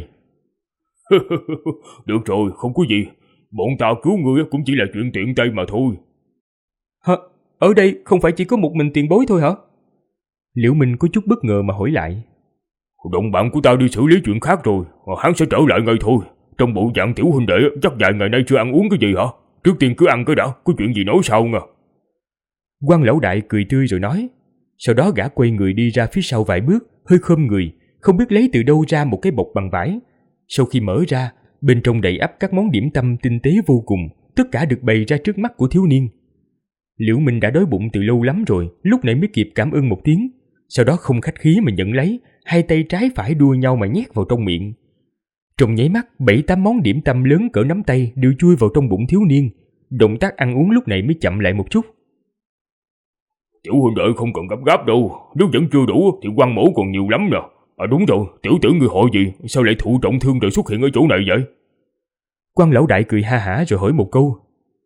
Được rồi, không có gì. Bọn ta cứu ngươi cũng chỉ là chuyện tiện tay mà thôi. Hả? Ở đây không phải chỉ có một mình tiền bối thôi hả? Liễu Minh có chút bất ngờ mà hỏi lại. Đồng bạn của ta đi xử lý chuyện khác rồi, hắn sẽ trở lại ngay thôi. Trong bộ dạng tiểu huynh đệ chắc vài ngày nay chưa ăn uống cái gì hả? Trước tiên cứ ăn cái đã, có chuyện gì nói sau nha. Quan lão đại cười tươi rồi nói. Sau đó gã quay người đi ra phía sau vài bước, hơi khom người, không biết lấy từ đâu ra một cái bọc bằng vải. Sau khi mở ra, bên trong đầy ắp các món điểm tâm tinh tế vô cùng, tất cả được bày ra trước mắt của thiếu niên. Liễu Minh đã đói bụng từ lâu lắm rồi, lúc nãy mới kịp cảm ơn một tiếng, sau đó không khách khí mà nhận lấy, hai tay trái phải đua nhau mà nhét vào trong miệng. Trong nháy mắt, 7-8 món điểm tâm lớn cỡ nắm tay đều chui vào trong bụng thiếu niên. Động tác ăn uống lúc này mới chậm lại một chút. Tiểu huynh đệ không cần gấp gáp đâu, nếu vẫn chưa đủ thì Quan mẫu còn nhiều lắm nè. À đúng rồi, tiểu tử người họ gì, sao lại thụ trọng thương rồi xuất hiện ở chỗ này vậy? Quan lão đại cười ha hả rồi hỏi một câu.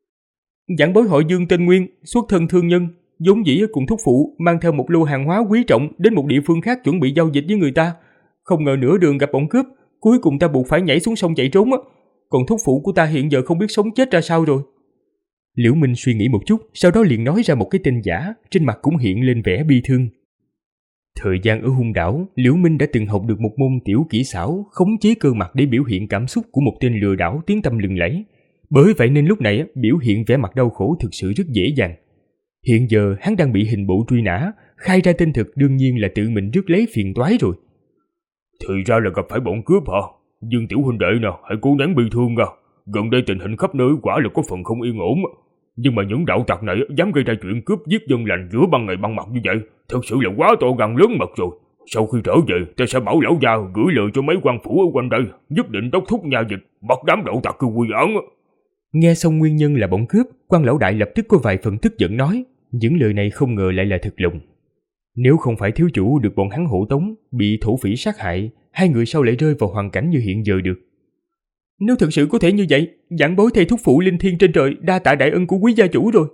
Giảng bối họ Dương tên Nguyên, xuất thân thương nhân, vốn dĩ cùng thúc phụ mang theo một lô hàng hóa quý trọng đến một địa phương khác chuẩn bị giao dịch với người ta. Không ngờ nửa đường gặp bọn cướp, cuối cùng ta buộc phải nhảy xuống sông chạy trốn á. Còn thúc phụ của ta hiện giờ không biết sống chết ra sao rồi. Liễu Minh suy nghĩ một chút, sau đó liền nói ra một cái tên giả, trên mặt cũng hiện lên vẻ bi thương. Thời gian ở hung đảo, Liễu Minh đã từng học được một môn tiểu kỹ xảo khống chế cơ mặt để biểu hiện cảm xúc của một tên lừa đảo tiếng tăm lừng lẫy. Bởi vậy nên lúc này biểu hiện vẻ mặt đau khổ thực sự rất dễ dàng. Hiện giờ hắn đang bị hình bộ truy nã, khai ra tên thực đương nhiên là tự mình rước lấy phiền toái rồi. Thì ra là gặp phải bọn cướp hả? Dương tiểu huynh đệ nè, hãy cố nén bi thương nha. Gần đây tình hình khắp nơi quả là có phần không yên ổn. Nhưng mà những đạo tặc này dám gây ra chuyện cướp giết dân lành giữa ban ngày ban mặt như vậy, thật sự là quá to gan lớn mật rồi. Sau khi trở về, ta sẽ bảo lão gia gửi lời cho mấy quan phủ ở quanh đây, nhất định đốc thúc nha dịch, bắt đám đạo tặc cứ quy án. Nghe xong nguyên nhân là bọn cướp, Quan lão đại lập tức có vài phần tức giận nói, những lời này không ngờ lại là thật lòng. Nếu không phải thiếu chủ được bọn hắn hộ tống, bị thổ phỉ sát hại, hai người sao lại rơi vào hoàn cảnh như hiện giờ được? Nếu thực sự có thể như vậy, giảng bối thầy thúc phụ linh thiên trên trời đa tạ đại ân của quý gia chủ rồi.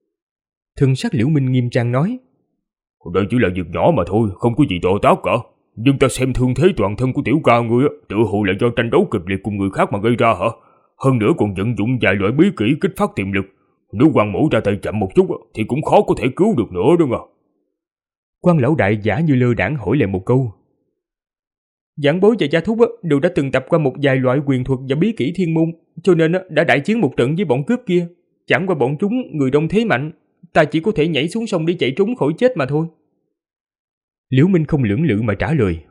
Thân sắc Liễu Minh nghiêm trang nói, đây chỉ là việc nhỏ mà thôi, không có gì to tát cả. Nhưng ta xem thương thế toàn thân của tiểu ca ngươi tự hồ là do tranh đấu kịch liệt cùng người khác mà gây ra hả? Hơn nữa còn vận dụng vài loại bí kỹ kích phát tiềm lực. Nếu Quan mẫu ra tay chậm một chút thì cũng khó có thể cứu được nữa đúng không? Quan lão đại giả như lơ đãng hỏi lại một câu. Giảng bối và gia thúc đều đã từng tập qua một vài loại quyền thuật và bí kỹ thiên môn, cho nên đã đại chiến một trận với bọn cướp kia. Chẳng qua bọn chúng người đông thế mạnh, ta chỉ có thể nhảy xuống sông để chạy trốn khỏi chết mà thôi. Liễu Minh không lưỡng lự mà trả lời.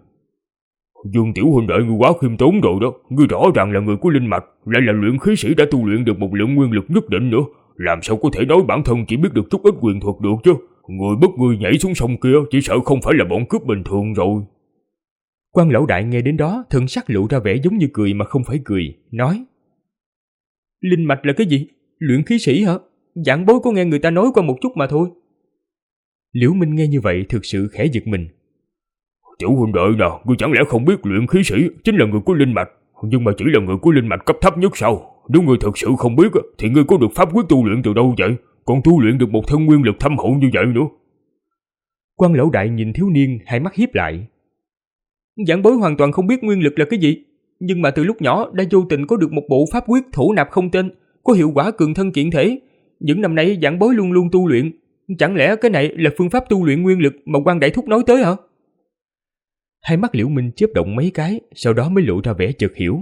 Dương tiểu huynh đệ ngươi quá khiêm tốn rồi đó, ngươi rõ ràng là người của linh mạch, lại là luyện khí sĩ đã tu luyện được một lượng nguyên lực nhất định nữa, làm sao có thể nói bản thân chỉ biết được chút ít quyền thuật được chứ? Người bất ngươi nhảy xuống sông kia chỉ sợ không phải là bọn cướp bình thường rồi. Quan lão đại nghe đến đó, thần sắc lộ ra vẻ giống như cười mà không phải cười, nói: Linh mạch là cái gì? Luyện khí sĩ hả? Giảng bối có nghe người ta nói qua một chút mà thôi. Liễu Minh nghe như vậy thực sự khẽ giật mình. Tiểu huynh đệ nè, ngươi chẳng lẽ không biết luyện khí sĩ chính là người của linh mạch, nhưng mà chỉ là người của linh mạch cấp thấp nhất sao? Nếu ngươi thật sự không biết thì ngươi có được pháp quyết tu luyện từ đâu vậy? Còn tu luyện được một thân nguyên lực thâm hậu như vậy nữa. Quan lão đại nhìn thiếu niên, hai mắt híp lại. Giảng bối hoàn toàn không biết nguyên lực là cái gì, nhưng mà từ lúc nhỏ đã vô tình có được một bộ pháp quyết thổ nạp không tên, có hiệu quả cường thân kiện thể. Những năm nay giảng bối luôn luôn tu luyện, chẳng lẽ cái này là phương pháp tu luyện nguyên lực mà Quan đại thúc nói tới hả? Hai mắt Liễu Minh chớp động mấy cái, sau đó mới lộ ra vẻ chợt hiểu.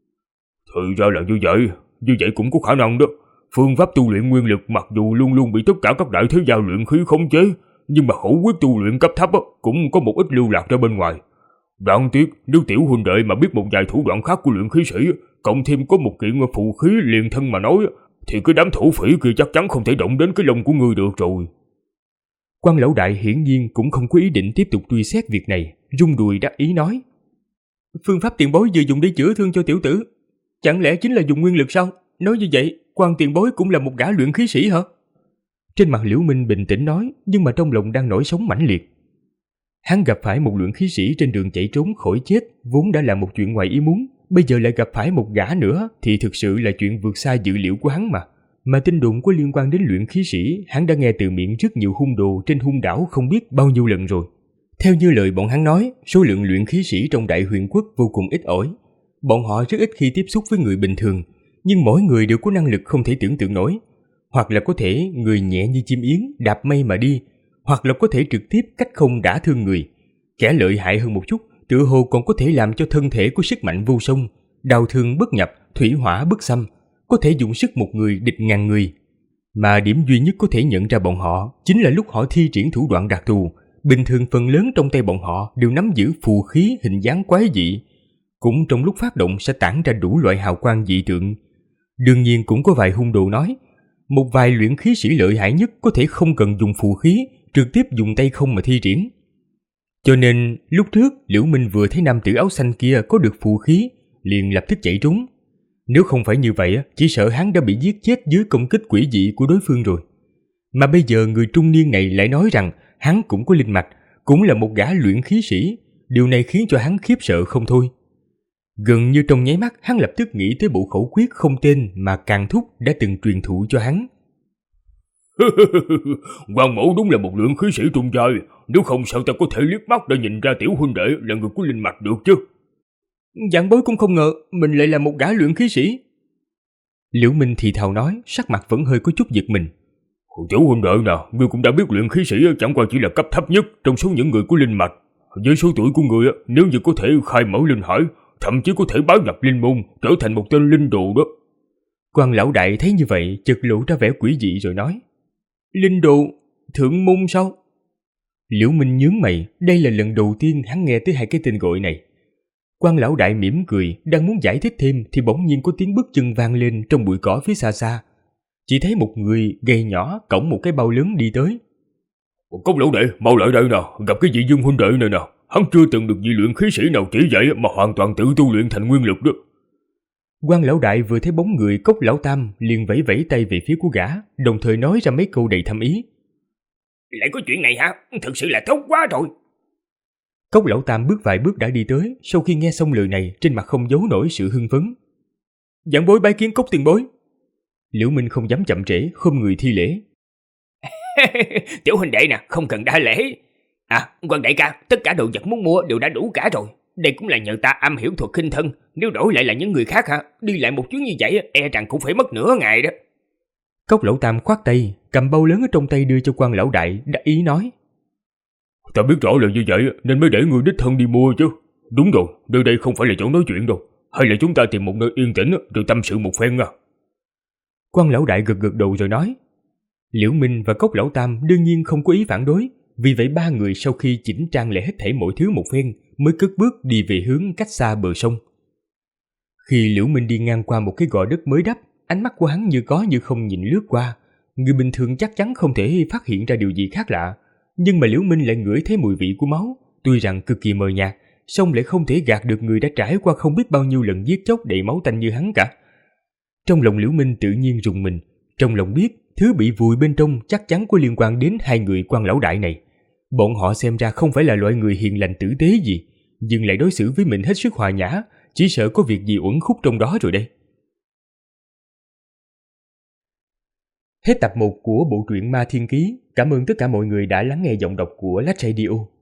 Thì ra là như vậy cũng có khả năng đó. Phương pháp tu luyện nguyên lực mặc dù luôn luôn bị tất cả các đại thế gia luyện khí khống chế, nhưng mà hữu quyết tu luyện cấp thấp cũng có một ít lưu lạc ra bên ngoài. Đáng tiếc, nếu tiểu huynh đệ mà biết một vài thủ đoạn khác của luyện khí sĩ, cộng thêm có một kiện phù khí liền thân mà nói, thì cái đám thổ phỉ kia chắc chắn không thể động đến cái lông của ngươi được rồi. Quan lão đại hiển nhiên cũng không có ý định tiếp tục truy xét việc này, rung đùi đắc ý nói. Phương pháp tiền bối vừa dùng để chữa thương cho tiểu tử, chẳng lẽ chính là dùng nguyên lực sao? Nói như vậy, Quan tiền bối cũng là một gã luyện khí sĩ hả? Trên mặt Liễu Minh bình tĩnh nói, nhưng mà trong lòng đang nổi sóng mãnh liệt. Hắn gặp phải một luyện khí sĩ trên đường chạy trốn khỏi chết, vốn đã là một chuyện ngoài ý muốn, bây giờ lại gặp phải một gã nữa thì thực sự là chuyện vượt xa dự liệu của hắn mà. Mà tin đồn có liên quan đến luyện khí sĩ, hắn đã nghe từ miệng rất nhiều hung đồ trên hung đảo không biết bao nhiêu lần rồi. Theo như lời bọn hắn nói, số lượng luyện khí sĩ trong Đại Huyền Quốc vô cùng ít ỏi. Bọn họ rất ít khi tiếp xúc với người bình thường, nhưng mỗi người đều có năng lực không thể tưởng tượng nổi. Hoặc là có thể người nhẹ như chim yến đạp mây mà đi, hoặc là có thể trực tiếp cách không đả thương người. Kẻ lợi hại hơn một chút, tựa hồ còn có thể làm cho thân thể có sức mạnh vô song, đao thương bất nhập, thủy hỏa bất xâm, có thể dùng sức một người địch ngàn người. Mà điểm duy nhất có thể nhận ra bọn họ chính là lúc họ thi triển thủ đoạn đặc thù. Bình thường phần lớn trong tay bọn họ đều nắm giữ phù khí hình dáng quái dị, cũng trong lúc phát động sẽ tản ra đủ loại hào quang dị tượng. Đương nhiên cũng có vài hung đồ nói, một vài luyện khí sĩ lợi hại nhất có thể không cần dùng phù khí, trực tiếp dùng tay không mà thi triển. Cho nên lúc trước Liễu Minh vừa thấy nam tử áo xanh kia có được phù khí, liền lập tức chạy trốn. Nếu không phải như vậy, chỉ sợ hắn đã bị giết chết dưới công kích quỷ dị của đối phương rồi. Mà bây giờ người trung niên này lại nói rằng hắn cũng có linh mạch, cũng là một gã luyện khí sĩ. Điều này khiến cho hắn khiếp sợ không thôi. Gần như trong nháy mắt, hắn lập tức nghĩ tới bộ khẩu quyết không tên mà Càn Thúc đã từng truyền thụ cho hắn. Quan mẫu đúng là một luyện khí sĩ trung giai, nếu không sao ta có thể liếc mắt để nhìn ra tiểu huynh đệ là người có linh mạch được chứ. Vạn bối cũng không ngờ mình lại là một gã luyện khí sĩ. Liễu Minh thì thào nói, sắc mặt vẫn hơi có chút giật mình. Tiểu huynh đệ nào, ngươi cũng đã biết luyện khí sĩ chẳng qua chỉ là cấp thấp nhất trong số những người có linh mạch. Với số tuổi của ngươi, nếu như có thể khai mở linh hải, thậm chí có thể bái nhập linh môn, trở thành một tên linh đồ đó. Quan lão đại thấy như vậy, chợt lộ ra vẻ quỷ dị rồi nói. Linh đồ, thượng môn sao? Liễu Minh nhướng mày, đây là lần đầu tiên hắn nghe tới hai cái tên gọi này. Quan lão đại mỉm cười, đang muốn giải thích thêm thì bỗng nhiên có tiếng bước chân vang lên trong bụi cỏ phía xa xa. Chỉ thấy một người gầy nhỏ cõng một cái bao lớn đi tới. Cốc lão đệ, mau lại đây nào, gặp cái vị Dương huynh đệ này nào. Hắn chưa từng được vị luyện khí sĩ nào chỉ dạy mà hoàn toàn tự tu luyện thành nguyên lực đó. Quan lão đại vừa thấy bóng người Cốc lão tam liền vẫy vẫy tay về phía của gã, đồng thời nói ra mấy câu đầy thâm ý. Lại có chuyện này hả? Thực sự là tốt quá rồi. Cốc lão tam bước vài bước đã đi tới, sau khi nghe xong lời này, trên mặt không giấu nổi sự hưng phấn. Vạn bối bái kiến Cốc tiền bối. Liễu Minh không dám chậm trễ, khom người thi lễ. Tiểu huynh đệ nè, không cần đa lễ. Quan đại ca, tất cả đồ vật muốn mua đều đã đủ cả rồi. Đây cũng là nhờ ta am hiểu thuật khinh thân, nếu đổi lại là những người khác đi lại một chuyến như vậy e rằng cũng phải mất nửa ngày đó. Cốc lão tam khoát tay, cầm bao lớn ở trong tay đưa cho quan lão đại, đắc ý nói. Ta biết rõ là như vậy nên mới để người đích thân đi mua chứ. Đúng rồi, nơi đây không phải là chỗ nói chuyện đâu. Hay là chúng ta tìm một nơi yên tĩnh rồi tâm sự một phen à? Quan lão đại gật gật đầu rồi nói. Liễu Minh và Cốc lão tam đương nhiên không có ý phản đối, vì vậy ba người sau khi chỉnh trang lại hết thảy mọi thứ một phen mới cất bước đi về hướng cách xa bờ sông. Khi Liễu Minh đi ngang qua một cái gò đất mới đắp, ánh mắt của hắn như có như không nhìn lướt qua. Người bình thường chắc chắn không thể phát hiện ra điều gì khác lạ, nhưng mà Liễu Minh lại ngửi thấy mùi vị của máu, tuy rằng cực kỳ mờ nhạt, song lại không thể gạt được người đã trải qua không biết bao nhiêu lần giết chóc đầy máu tanh như hắn cả. Trong lòng Liễu Minh tự nhiên rùng mình, trong lòng biết thứ bị vùi bên trong chắc chắn có liên quan đến hai người quan lão đại này. Bọn họ xem ra không phải là loại người hiền lành tử tế gì, nhưng lại đối xử với mình hết sức hòa nhã, chỉ sợ có việc gì uẩn khúc trong đó rồi đây. Hết tập 1 của bộ truyện Ma Thiên Ký. Cảm ơn tất cả mọi người đã lắng nghe giọng đọc của Lách Radio.